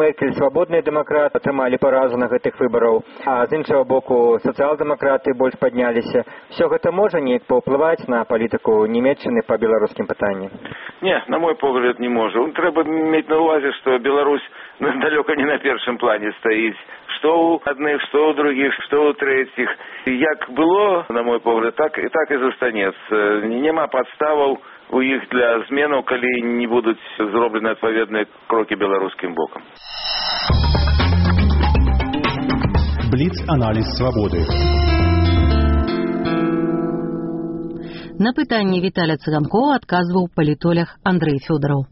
Меркель, свабодныя дэмакраты атрымалі паразу на гэтых выбараў, а з іншага боку сацыял-дэмакраты больш падняліся. Все гэта можа неяк паўплываць на палітыку Нямецчыны па беларускім пытанні?
Не, на мой погляд, не можа. Трэба мець на увазе, што Беларусь далёка не на першым плане стаіць. Што ў адных, што ў другіх, што ў трэціх. Як было, на мой погляд, так, так і застанецца. Няма падставаў у іх для зменаў, калі не будуць зроблены адпаведныя крокі беларускім бокам.
Бліц-аналіз свабоды.
На пытанне Віталя Цыганкова адказваў палітолог Андрэй Фёдораў.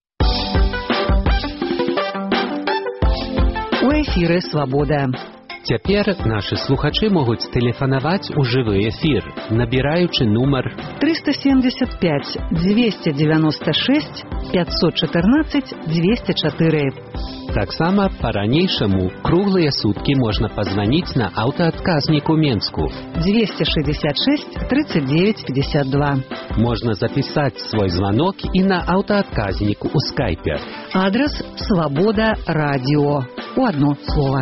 У эфіры «Свабода».
Цяпер нашы слухачы могуць тэлефанаваць у жывы эфір, набіраючы нумар
триста семьдесят пять двести девяносто шесть пятьсот четырнадцать двести четыре.
Таксама па-ранейшаму круглыя суткі можна пазваніць на аўтаадказнік у Менску
двести шестьдесят шесть тридцать девять пятьдесят два.
Можна запісаць свой званок і на аўтаадказнік у скайпе.
Адрес «Свобода радио». У одно слово.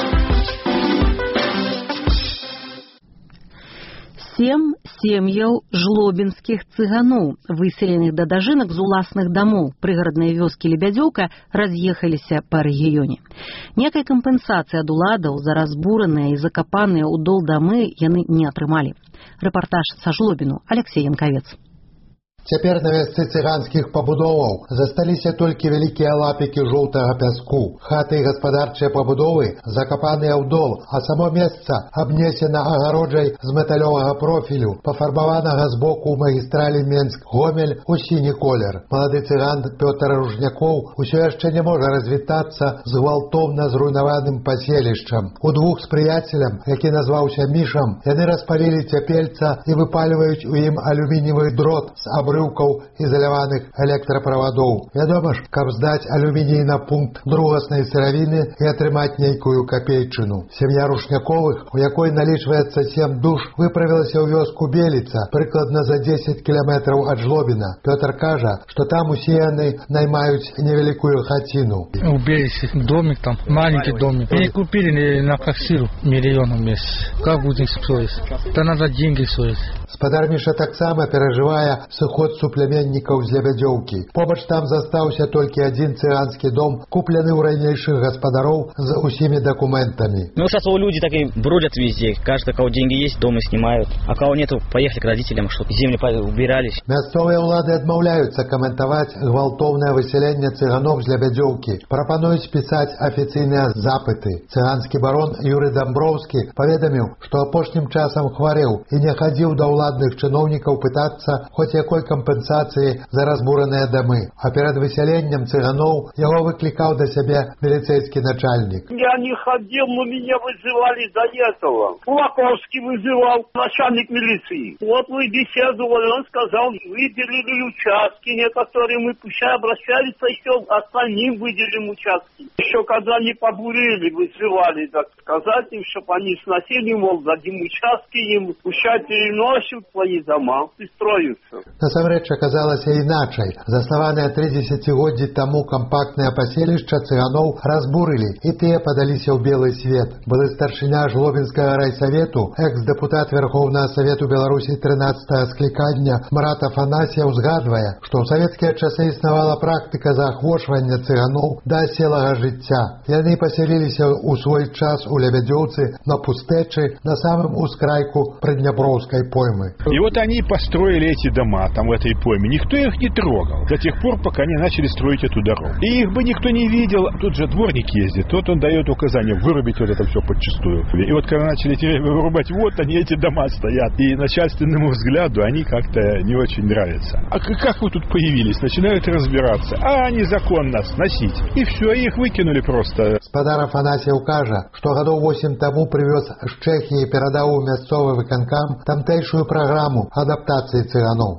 Сем сем'яў жлобінскіх цыганоў, выселеных да дажынак з уласных дамоў прыгараднай вёскі Лебядзёўка, раз'ехаліся па рэгіёне. Некай кампенсацыі ад уладаў за разбураныя і закапаныя ў дол дамы яны не атрымалі. Рэпартаж са Жлобіну, Алексей Янкавец.
Цяпер на месцы цыганскіх пабудоваў засталіся толькі вялікія лапікі жоўтага пяску. Хаты і гаспадарчыя пабудовы закапаныя ў дол, а само месца абнесена агароджай з металёвага профілю, пафарбаванага з боку ў магістралі Менск-Гомель у сіні колер. Малады цыган Пётр Ружнякоў усё яшчэ не можа развітацца з гвалтоўна зруйнаваным паселішчам. Удвух з прыяцелем, які назваўся Мішам, яны распалілі цяпельца і выпальваюць у ім алюмініевы дрот з аб обрывкаў ізаляваных электраправадоў. Вядома ж, каб здаць алюміній на пункт другаснай сыравіны і атрымаць нейкую капейчыну. Сям'я Рушняковых, у якой налічваецца сем душ, выправілася ў вёску Беліца, прыкладна за десять кіламетраў ад Жлобіна. Пётр кажа, што там усе яны наймаюць невялікую хаціну.
У Белице домик там, маленький домик. Они купили на квартиру миллионов в месяц. Как будем строить? Да надо деньги строить.
Спадар Міша таксама перажывае сыход суплямяннікаў з Лебядзёўкі. Побач там застаўся толькі адзін цыганскі дом, куплены ў ранейшых гаспадароў з усімі дакументамі.
Ну, сейчас люди так и бродят везде. Каждый, у кого деньги есть, дома снимают. А кого нету, поехали к родителям, чтобы земли убирались.
Мясцовыя ўлады адмаўляюцца каментаваць гвалтоўнае высяленне цыганоў з Лебядзёўкі. Прапануюць пісаць афіцыйныя запыты. Цыганскі барон Юрый Дамброўскі паведаміў, што апошнім часам хварэў і не хадзіў да ўладных чыноўнікаў пытацца хоць якой кампенсацыі за разбураныя дамы. А перад высяленнем цыганоў яго выклікаў да сябе міліцейскі начальнік.
Я не ходил, но меня вызывали до этого. Кулаковский вызывал, начальник милиции. Вот мы беседовали, он сказал, выделили участки некоторые, мы пущай обращались, еще остальным выделим участки. Еще когда не побурили, вызывали, так сказать им, чтобы они сносили, мол, дадим участки им, пущай переносят свои дома и строятся.
Насамрэч аказалася іначай. Заснаваныя тры дзесяцігоддзі таму кампактнае паселішча цыганоў разбурылі, і тыя падаліся ў белы свет. Былы старшыня Жлобінскага райсавету, экс-дэпутат Верхоўнага Савету Беларусі трынаццатага склікання Марат Афанасьев узгадвае, што ў савецкія часы існавала практыка заахвочвання цыганоў да аселага жыцця. Яны пасяліліся ў свой час у Лебядзёўцы на пустэчы на самым ускрайку Прыдняброўскай поймы.
И вот они построили эти дома там в этой пойме. Никто их не трогал до тех пор, пока они начали строить эту дорогу. И их бы никто не видел. Тут же дворник ездит, тот он дает указание вырубить вот это все подчистую. И вот когда начали вырубать, вот они, эти дома стоят. И начальственному взгляду они как-то не очень нравятся. А как вы тут появились? Начинают разбираться. А незаконно сносить. И все, их выкинули просто.
Спадар Афанасьев кажа, што гадоў восем таму прывёз з Чэхіі і перадаў у мясцовы выканкам тамтэйшую праграму адаптацыі цыганоў.
Я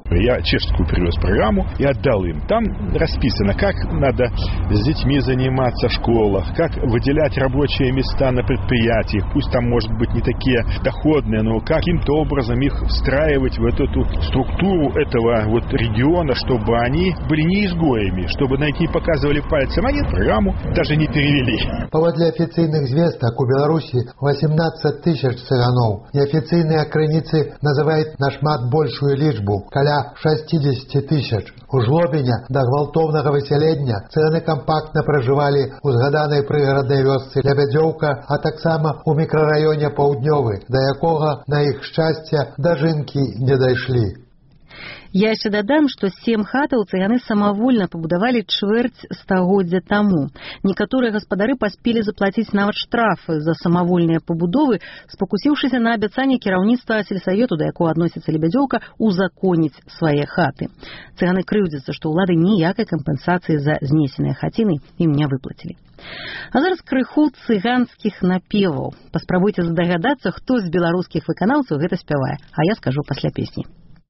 чешскую привез программу и отдал им. Там расписано, как надо с детьми заниматься в школах, как выделять рабочие места на предприятиях, пусть там, может быть, не такие доходные, но каким-то образом их встраивать в эту, эту структуру этого вот региона, чтобы они были не изгоями, чтобы на них не показывали пальцем, они программу даже не перевели.
Паводле афіцыйных звестак у Беларусі восемнадцать тысяч цыганоў. Неафіцыйныя крыніцы называюць нашмат большую лічбу, каля шестьдесят тысяч. У жлобеня да гвалтоўнага высялення цыганы кампактна пражывалі ў згаданай прыгараднай вёсцы Лебядзёўка, а таксама у мікрараёне Паўднёвы, да якога, на іх шчасце, дажынкі не дайшлі.
Я яшчэ дадам, што сем хатаў цыганы самавольна пабудавалі чвэрць стагоддзя таму. Некаторыя гаспадары паспелі заплаціць нават штрафы за самавольныя пабудовы, спакусіўшыся на абяцанне кіраўніцтва сельсавету, да якога адносіцца Лебядзёўка, узаконіць свае хаты. Цыганы крыўдзяцца, што ўлады ніякай кампенсацыі за знесеныя хаціны ім не выплацілі. А зараз крыху цыганскіх напеваў. Паспрабуйце здагадацца, хто з беларускіх выканаўцаў гэта спявае, а я скажу пасля песні.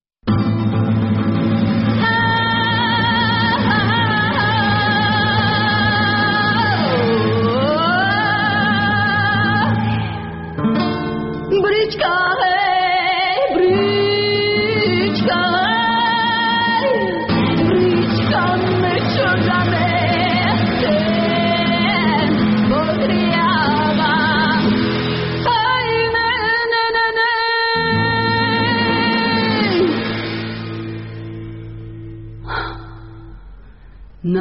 Na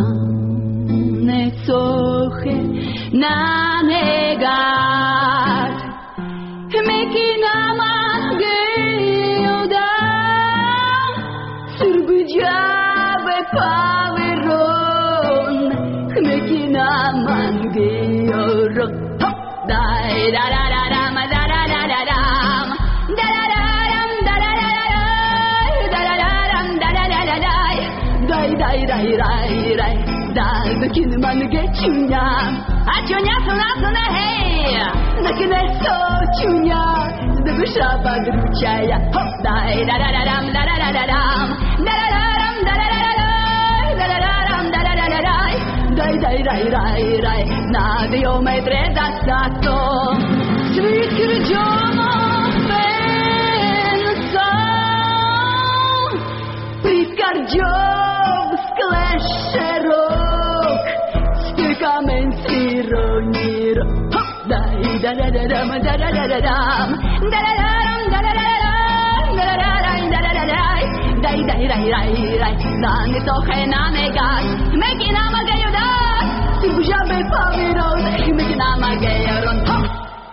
necoche, na negat, mekina mangeoda, surgujabe paveron, mekina mangeoro, hop, dai da da da da ma da da da da da. Дай, дай, дай, дай, дай, закину манге чуня, а чуня сунасуна, хей, накинесо чуня, душа подручая, хоп, дай, да-да-да-дам, да-да-да-да-дам, да-да-да-дам, да-да-да-дам, да-да-да-дам, дай, дай, дай, дай, дай, на биометре достатто, свит кирджоно, пенсо, прискорджо. Широк, стыкамен сиронир, хоп, дай, да-да-да-дам, да-да-да-да-дам, да-да-да-дам, да-да-да-дам, да-да-да-дам, да-да-да-дай, дай, дай, дай, дай, дай, на несохе на негас, мекина магаюдас, сюжабе павирон, мекина магайрон, хоп.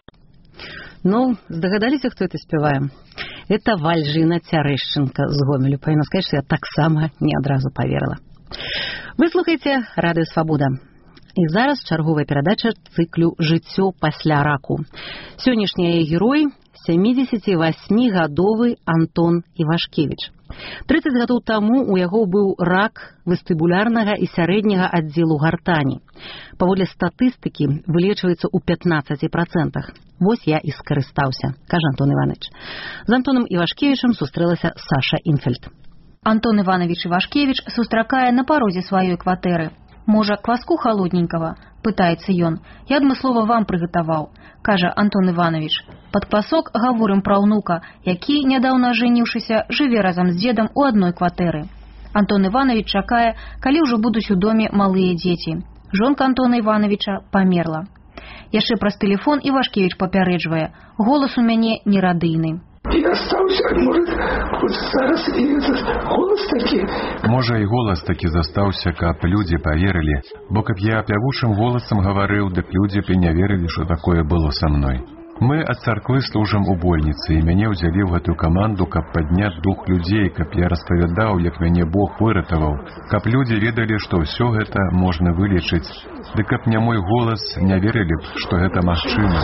Ну, здагадаліся, хто это спявае? Это Вальжына Цярэшчынка з Гомелю. Павінна сказаць, што я таксама не адразу паверыла. Вы слухаеце Радыё Свабода. І зараз чарговая перадача цыклю «Жыццё пасля раку». Сённяшні яе герой – сямідзесяцівасьмігадовы Антон Івашкевіч. трыццаць гадоў таму у яго быў рак вестыбулярнага і сярэдняга аддзелу гартані. Паводле статыстыкі вылечваецца ў пятнаццаці працэнтах. Вось я і скарыстаўся, кажа Антон Іванович. З Антоном Івашкевічам сустрэлася Саша Інфельд.
Антон Іванович Івашкевіч сустракае на парозе сваёй кватэры. «Можа, кваску халодненькага?» – пытаецца ён. «Я адмыслова вам прыгатаваў», – кажа Антон Іванович. Пад квасок гаворым пра ўнука, які, нядаўна ажэніўшыся, жыве разам з дзедам у адной кватэры. Антон Іванович чакае, калі ўжо будуць у доме малыя дзеці. Жонка Антона Івановича памерла. Яшчэ праз тэлефон Івашкевіч папярэджвае: «Голас у мяне нерадыйны».
І астаўся, можа, хоць зараз і этот голас такі.
Можа, і голас такі застаўся, каб людзі паверылі, бо каб я пявучым голасам гаварыў, дык людзі б не верылі, што такое было са мной. Мы ад царквы служым у больніцы, і мяне ўзялі ў гэтую каманду, каб падняць дух людзей, каб я распавядаў, як мяне Бог выратаваў, каб людзі ведалі, што ўсё гэта можна вылечыць, ды каб не мой голас, не верылі б, што гэта магчыма.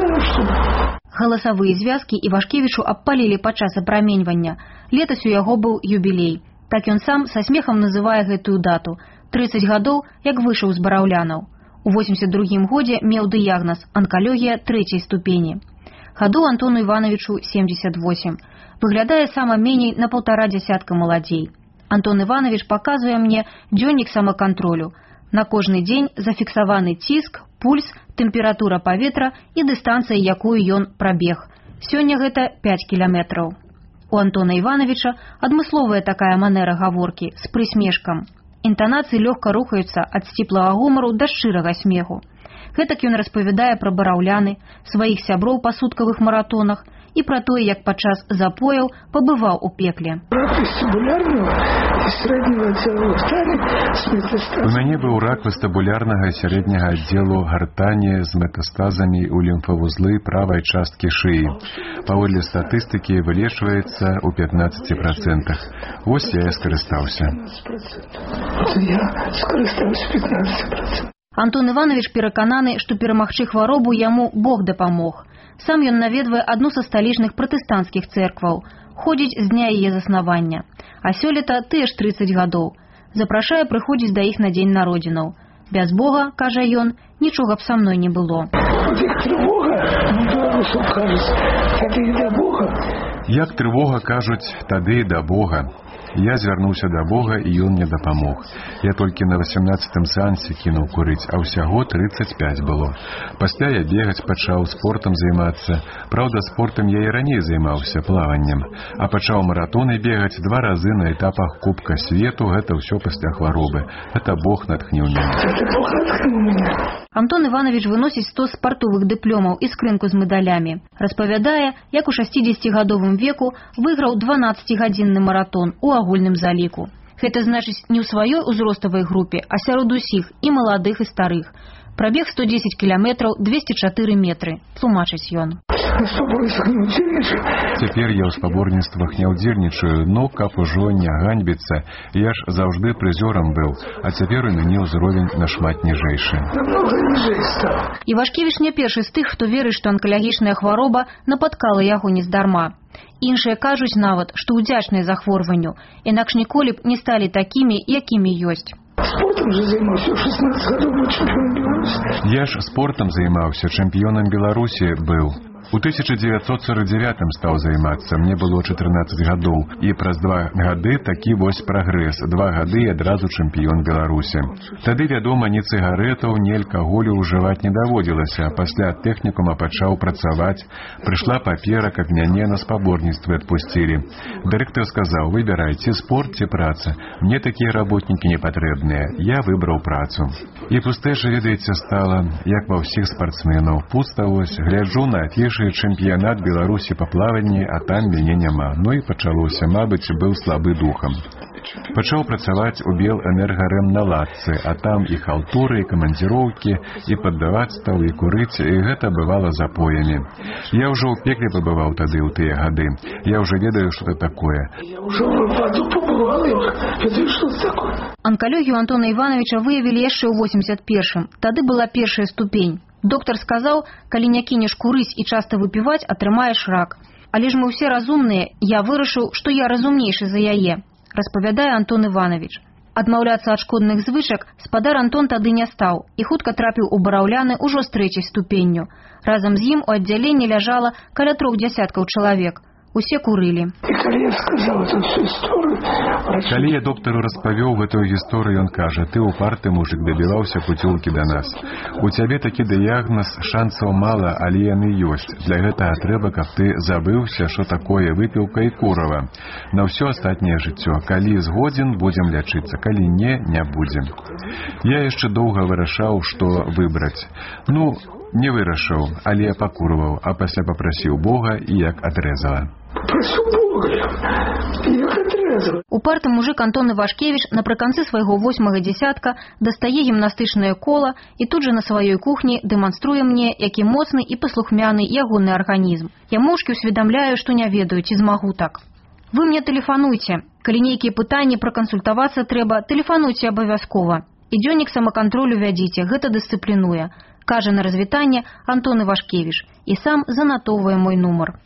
Галасавыя звязкі Івашкевічу абпалілі падчас апраменьвання. Летась у яго быў юбілей. Так ён сам са смехам называе гэтую дату. трыццаць гадоў, як выйшаў з бараўлянаў. У восемьдесят другім годзе меў дыягназ анкалогія трэцяй ступені. Гадоў Антону Івановичу семьдесят восемь. Выглядае сама меней на паўтара дзясятка маладзей. Антон Иванович показывае мне дзённік самакантролю. На кожны дзень зафіксаваны ціск, пульс, тэмпература паветра і дыстанцыя, якую ён прабег. Сёння гэта пяць кіламетраў. У Антона Ивановича адмысловая такая манера гаворкі з прысмешкам. Інтанацыі лёгка рухаюцца ад сціплага гумару да шчырага смеху. Гэтак ён распавядае пра бараўляны, сваіх сяброў па суткавых маратонах і пра тое, як падчас запояў пабываў у пекле.
У мяне быў рак вестыбулярнага сярэдняга аддзелу гартані з метастазамі ў лімфавузлы правай часткі шыі. Паводле статыстыкі вылечваецца ў пятнаццаць працэнтах. Вось я і скарыстаўся.
Я скарыстаўся пятнаццаць працэнтаў.
Антон Иванович перакананы, што перамагчы хваробу яму Бог дапамог. Сам ён наведвае адну са сталічных пратэстанцкіх цэркваў, ходзіць з дня яе заснавання. А сёлета тыя ж трыццаць гадоў. Запрашае прыходзіць да іх на дзень народзінаў. Без Бога, кажа ён, нічога б са мной не было.
Як трывога, кажуць, тады і да Бога. Я звярнуўся да Бога, і ён мне дапамог. Я толькі на васямнаццатым сеансе кінуў курыць, а ўсяго трыццаць пяць было. Пасля я бегаць пачаў, спортам займацца. Праўда, спортам я і раней займаўся, плаваннем. А пачаў маратоны бегаць два разы на этапах Кубка свету, гэта ўсё пасля хваробы. Гэта Бог натхніў мяне.
Антон Иванович выносіць сто спартовых дыплёмаў і скрынку з медалямі. Распавядае, як у шасцідзесяцігадовым веку выйграў дванаццацігадзінны маратон у агульным заліку. Гэта значыць не ў сваёй узроставай групе, а сярод усіх, і маладых, і старых. Прабег сто дзесяць кіламетраў, двесце чатыры метры, тлумачыць ён.
Цяпер я ў спаборніцтвах не ўдзельнічаю, но каб ужо не ганьбіцца, я ж заўжды прызёрам быў, а цяпер у мяне ўзровень нашмат ніжэйшы.
Івашкевіч не першы з тых, хто верыць, што анкалагічная хвароба напаткала яго нездарма. Іншыя кажуць нават, што ўдзячныя захворванню, інакш ніколі б не сталі такімі, якімі ёсць.
Спортом же займаўся, шестнадцать гадоў быў чэмпіён Беларусі.
Я ж спортам займаўся, чэмпіёнам Беларусі быў. У тысяча дзевяцьсот сорок девятым стаў займацца, мне было чатырнаццаць гадоў, і праз два гады такі вось прагрэс, два гады і адразу чэмпіён Беларусі. Тады, вядома, ні цыгарэтаў, ні алкаголю ўжываць не даводзілася, а пасля тэхнікума пачаў працаваць, прыйшла папера, каб мяне на спаборніцтвы адпусцілі. Дырэктар сказаў: выбірайце, спорт ці праца. Мне такія работнікі не патрэбныя, я выбраў працу. І пустэча, ведаеце, стала, як ва ўсіх спартсменаў. Пуста вось, гляджу на афіш, чэмпіянат Беларусі па плаванні, а там мяне няма. Ну і пачалося, мабыць, быў слабы духам. Пачаў працаваць у Белэнергаремналадцы, а там і халтуры, і камандзіроўкі, і паддаваць стаў, і курыць, і гэта бывала запоямі. Я ўжо ў пекле пабываў тады ў тыя гады. Я ўжо ведаю, што это такое.
Я ўжо в аду пабывал, ведаю, што это такое.
Анкалогію Антона Ивановича выявілі яшчэ ў восемьдесят первым. Тады была першая ступень. Доктар сказаў, калі не кінеш курыць і часта выпіваць, атрымаеш рак. Але ж мы ўсе разумныя, я вырашыў, што я разумнейшы за яе, распавядае Антон Иванович. Адмаўляцца ад шкодных звычак спадар Антон тады не стаў і хутка трапіў у бараўляны ўжо з трэцяй ступенню. Разам з ім у аддзяленні ляжала каля трох дзясяткаў чалавек. Усе курылі.
Калі я доктару распавёў гэтую гісторыю, ён кажа: ты упарты мужик, дабіваўся пуцёлкі да нас. У цябе такі дыягназ, шансаў мала, але яны ёсць. Для гэтага трэба, каб ты забыўся, што такое выпіўка і курава. На ўсё астатняе жыццё. Калі згодзін, будзем лячыцца, калі не, не будзем. Я яшчэ доўга вырашаў, што выбраць. Ну, не вырашыў, але пакурваў, а пасля папрасіў Бога і як адрэзала.
Прасу Бога, як адрэзала.
Упарты мужик Антон Івашкевіч напрыканцы свайго восьмага дзясятка дастае гімнастычнае кола і тут жа на сваёй кухні дэманструе мне, які моцны і паслухмяны ягоны арганізм. Я моўчкі ўсведамляю, што не ведаю, ці змагу так. Вы мне тэлефануйце. Калі нейкія пытанні пракансультавацца трэба, тэлефануйце абавязкова. І дзённік самакантролю вядзіце, гэта дысцыплінуе, кажа на развітанне Антон Івашкевіч і сам занатоўвае мой нумар.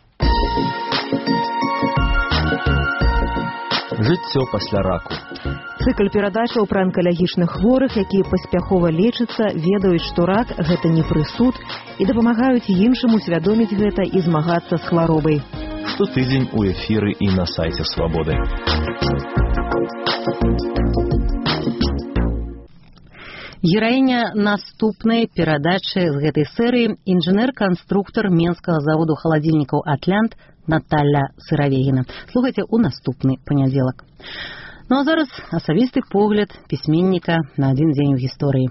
Жыццё пасля раку.
Цыкл перадачаў пра анкалагічных хворых, якія паспяхова лечацца, ведаюць, што рак – гэта не прысуд, і дапамагаюць іншым усвядоміць гэта і змагацца з хваробай.
Штотыдзень у эфіры і на сайце Свабоды.
Гераіня наступнай перадачы з гэтай серыі інжынер-канструктар Менскага заводу халадзільнікаў «Атлант» Наталья Сыравегіна. Слухайце ў наступны панядзелак. Ну а зараз асабісты погляд пісьменніка на адзін дзень у гісторыі.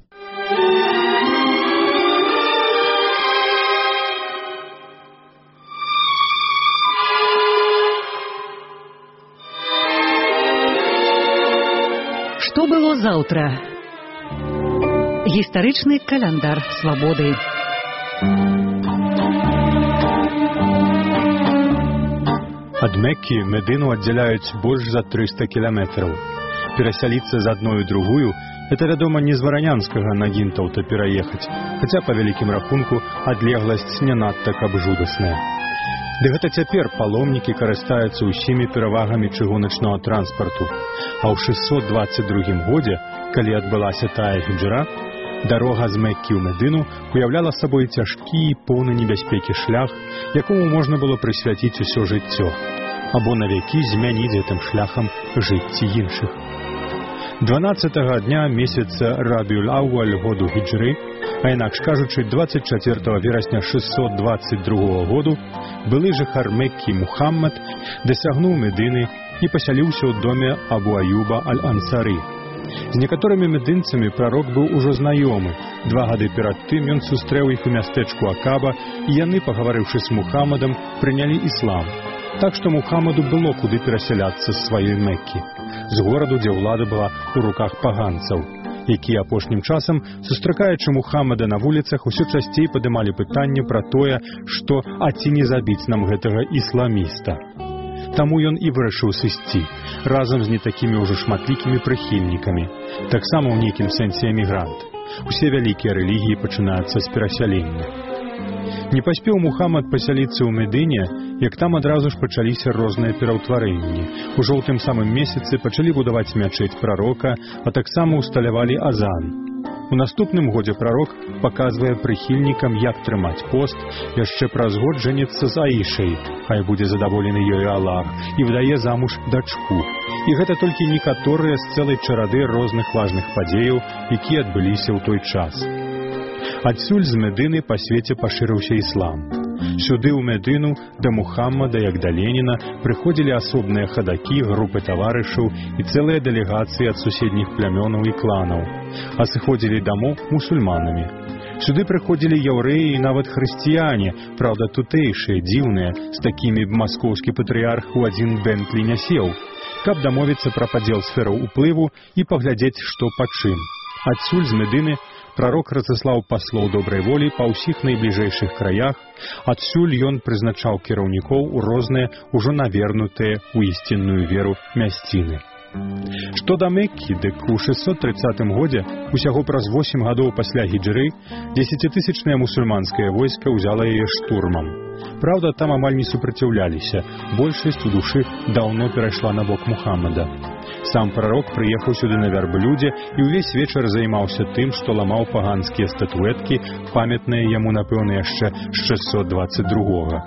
Што было заўтра? Гістарычны каляндар свабоды.
Ад Меккі Медыну аддзяляюць больш за трыста кіламетраў. Перасяліцца з адной у другую – это, вядома, не з варанянскага на Гінтаўта пераехаць, хаця па вялікім рахунку адлегласць не надта каб жудасная. Ды гэта цяпер паломнікі карыстаюцца ўсімі перавагамі чыгуначнага транспарту, а ў шэсцьсот дваццаць другім годзе, калі адбылася тая хіджра, дарога з Меккі ў Медыну уяўляла сабой цяжкі і поўны небяспекі шлях, якому можна было прысвяціць усё жыццё, або навекі змяніць гэтым шляхам жыцці іншых. дванаццатага дня месяца Рабіуль-Ауаль году хіджры, а інакш кажучы, дваццаць чацвёртага верасня шэсцьсот дваццаць другога году, былы жыхар Меккі Мухаммад дасягнуў Медыны і пасяліўся ў доме Абу Аюба аль-Ансары. З некаторымі медынцамі прарок быў ужо знаёмы. Два гады перад тым ён сустрэў іх у мястэчку Акаба, і яны, пагаварыўшы з Мухаммадам, прынялі іслам. Так што Мухаммаду было куды перасяляцца з сваёй Меккі, з гораду, дзе ўлада была ў руках паганцаў, якія апошнім часам, сустракаючы Мухаммада на вуліцах, усё часцей падымалі пытанне пра тое, што а ці не забіць нам гэтага ісламіста. Таму ён і вырашыў сысці, разам з не такімі ўжо шматлікімі прыхільнікамі, таксама ў нейкім сэнсе эмігрант. Усе вялікія рэлігіі пачынаюцца з перасялення. Не паспеў Мухаммад пасяліцца ў Медыне, як там адразу ж пачаліся розныя пераўтварэнні. Ужо ў тым самым месяцы пачалі будаваць мячэць прарока, а таксама ўсталявалі азан. У наступным годзе прарок паказвае прыхільнікам, як трымаць пост, яшчэ праз год жэніцца з Аішай, хай будзе задаволены ёй Аллах, і выдае замуж дачку. І гэта толькі некаторыя з цэлай чарады розных важных падзеяў, якія адбыліся ў той час. Адсюль з Медыны па свеце пашырыўся іслам. Сюды ў Медыну да Мухаммада, як да Леніна, прыходзілі асобныя хадакі, групы таварышаў і цэлыя дэлегацыі ад суседніх плямёнаў і кланаў, а сыходзілі дамоў мусульманамі. Сюды прыходзілі яўрэі і нават хрысціяне, праўда, тутэйшыя, дзіўныя, з такімі б маскоўскі патрыярх у адзін бэнтлі не сеў, каб дамовіцца пра падзел сфераў уплыву і паглядзець, што па чым. Адсюль з Медыны прарок разаслаў паслоў добрай волі па ўсіх найбліжэйшых краях, адсюль ён прызначаў кіраўнікоў у розныя, ужо навернутыя ў ісцінную веру мясціны. Што да Меккі, дык у шэсцьсот трыццатым годзе, усяго праз восем гадоў пасля хіджры, дзесяцітысячнае мусульманскае войска ўзяла яе штурмам. Праўда, там амаль не супраціўляліся, большасць у душы даўно перайшла на бок Мухаммада. Сам прарок прыехаў сюды на вярблюдзе і ўвесь вечар займаўся тым, што ламаў паганскія статуэткі, памятныя яму, напэўна, яшчэ з шэсцьсот дваццаць другога.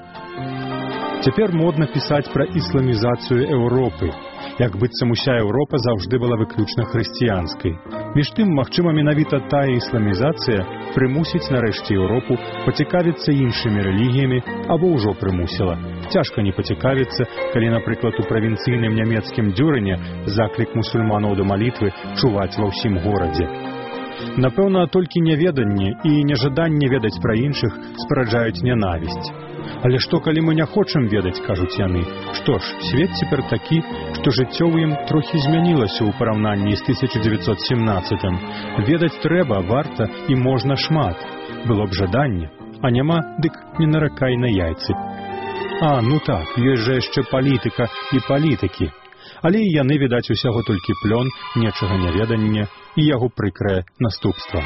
Цяпер модна пісаць пра ісламізацыю Еўропы, як быццам уся Еўропа заўжды была выключна хрысціянскай. Між тым, магчыма, менавіта тая ісламізацыя прымусіць нарэшце Еўропу пацікавіцца іншымі рэлігіямі або ўжо прымусіла. Цяжка не пацікавіцца, калі, напрыклад, у правінцыйным нямецкім Дюрэне заклік мусульманаў да малітвы чуваць ва ўсім горадзе. Напэўна, толькі няведанне і нежаданне ведаць пра іншых спараджаюць нянавісць. Але што, калі мы не хочам ведаць, кажуць яны? Што ж, свет цяпер такі, што жыццё ў ім трохі змянілася ў параўнанні з тысяча дзевяцьсот сямнаццатым. Ведаць трэба, варта і можна шмат. Было б жаданне, а няма, дык не наракай на яйцы. А, ну так, ёсць жа яшчэ палітыка і палітыкі. Але і яны, відаць, усяго толькі плён, нечага няведання і яго прыкрае наступства.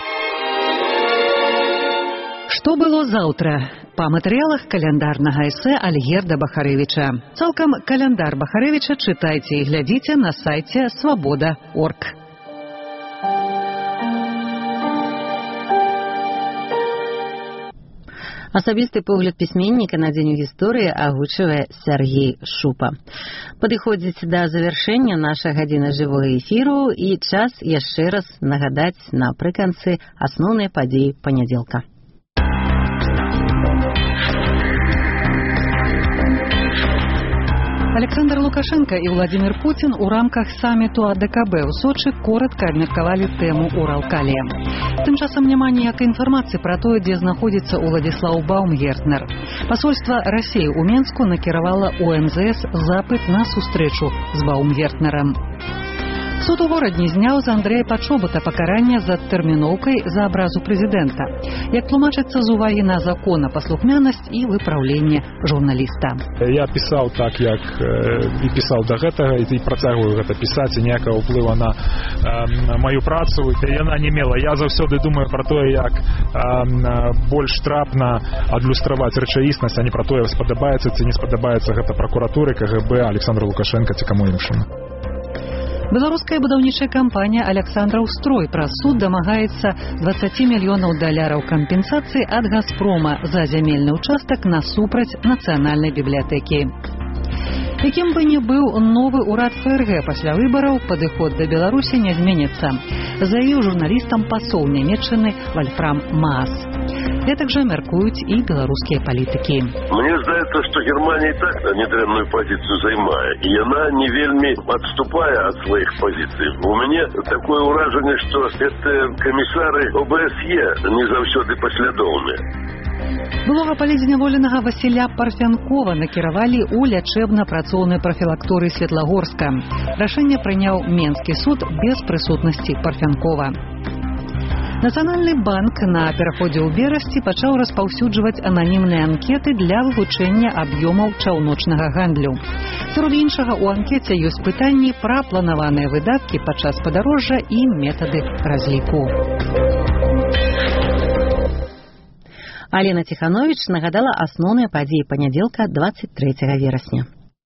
Што было заўтра? Па матэрыялах каляндарнага эсэ Альгерда Бахарэвіча. Цалкам каляндар Бахарэвіча чытайце і глядзіце на сайце свабода точка орг.
Асабісты погляд пісьменніка на дзень у гісторыі агучвае Сяргей Шупа. Падыходзіць да завяршэння наша гадзіна жывога эфіру і час яшчэ раз нагадаць напрыканцы асноўныя падзеі панядзелка.
Александр Лукашенко и Владимир Путин у рамках саммиту АДКБ у Сочи коротко обмерковали тему Уралкалия. Тым часам няма ніякай інфармацыі пра тое, дзе знаходзіцца Уладзіслаў Баумгертнер. Пасольства Расіі ў Менску накіравала у эм зэ эс запыт на сустрэчу з Баумгертнерам. Суд у горадні зняў з Андрэя Пачобута пакаранне за тэрміноўкай за абразу прэзідэнта. Як тлумачыцца з увагі на законапаслухмянасць і выпраўленне журналіста.
Я пісаў так, як і пісаў да гэтага, і працягваю гэта пісаць, і ніякага ўплыва на э, маю працу. Яна не мела. Я заўсёды думаю пра тое, як э, больш трапна адлюстраваць рэчаіснасць, а не пра тое, спадабаецца ці не спадабаецца гэта пракуратуры, ка гэ бэ, Александра Лукашенка ці каму іншаму.
Беларуская будаўнічая кампанія «Александраўстрой» праз суд дамагаецца дваццаць мільёнаў даляраў кампенсацыі ад «Газпрома» за зямельны ўчастак насупраць нацыянальнай бібліятэкі. Якім бы ні быў новы ўрад эф эр гэ пасля выбараў, падыход да Беларусі не зменіцца, заявіў журналістам пасол Нямецчыны Вольфрам Маас. Гэтак жа мяркуюць і беларускія палітыкі.
Мне здаецца, што Германія і так нядрэнную пазіцыю займае, і яна не вельмі адступае ад сваіх пазіцый. У мяне такое ўражанне, што гэта камісары о бэ эс е не заўсёды паслядоўныя.
Былога палізняволенага Васіля Парфянкова накіравалі ў лячэбна-працоўнай прафілакторыі Светлагорска. Рашэнне прыняў Менскі суд без прысутнасці Парфянкова. Нацыянальны банк на пераходзе ў берасці пачаў распаўсюджваць ананімныя анкеты для вывучэння аб'ёмаў чаўночнага гандлю. Сярод іншага, у анкеце ёсць пытанні пра планаваныя выдаткі падчас падарожжа і метады разліку.
Алена Ціхановіч нагадала асноўныя падзеі панядзелка дваццаць трэцяга верасня.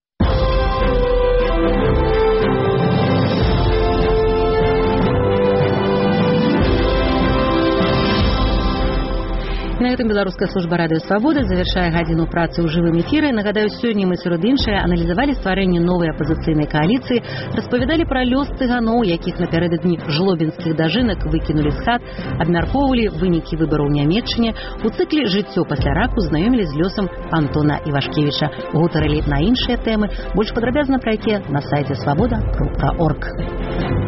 На гэтым беларуская служба радыё «Свабода» завяршае гадзіну працы ў жывым эфіры. Нагадаю, сёння мы сярод іншае аналізавалі стварэнне новай апазіцыйнай кааліцыі, распавядалі пра лёс цыганоў, якіх напярэдадні жлобінскіх дажынак выкінулі з хат, абмяркоўвалі вынікі выбараў у Нямецчыне. У цыкле «Жыццё пасля раку» знаёмілі з лёсам Антона Івашкевіча. Гутарылі на іншыя тэмы, больш падрабязна пра якія на сайце свабода кропка орг.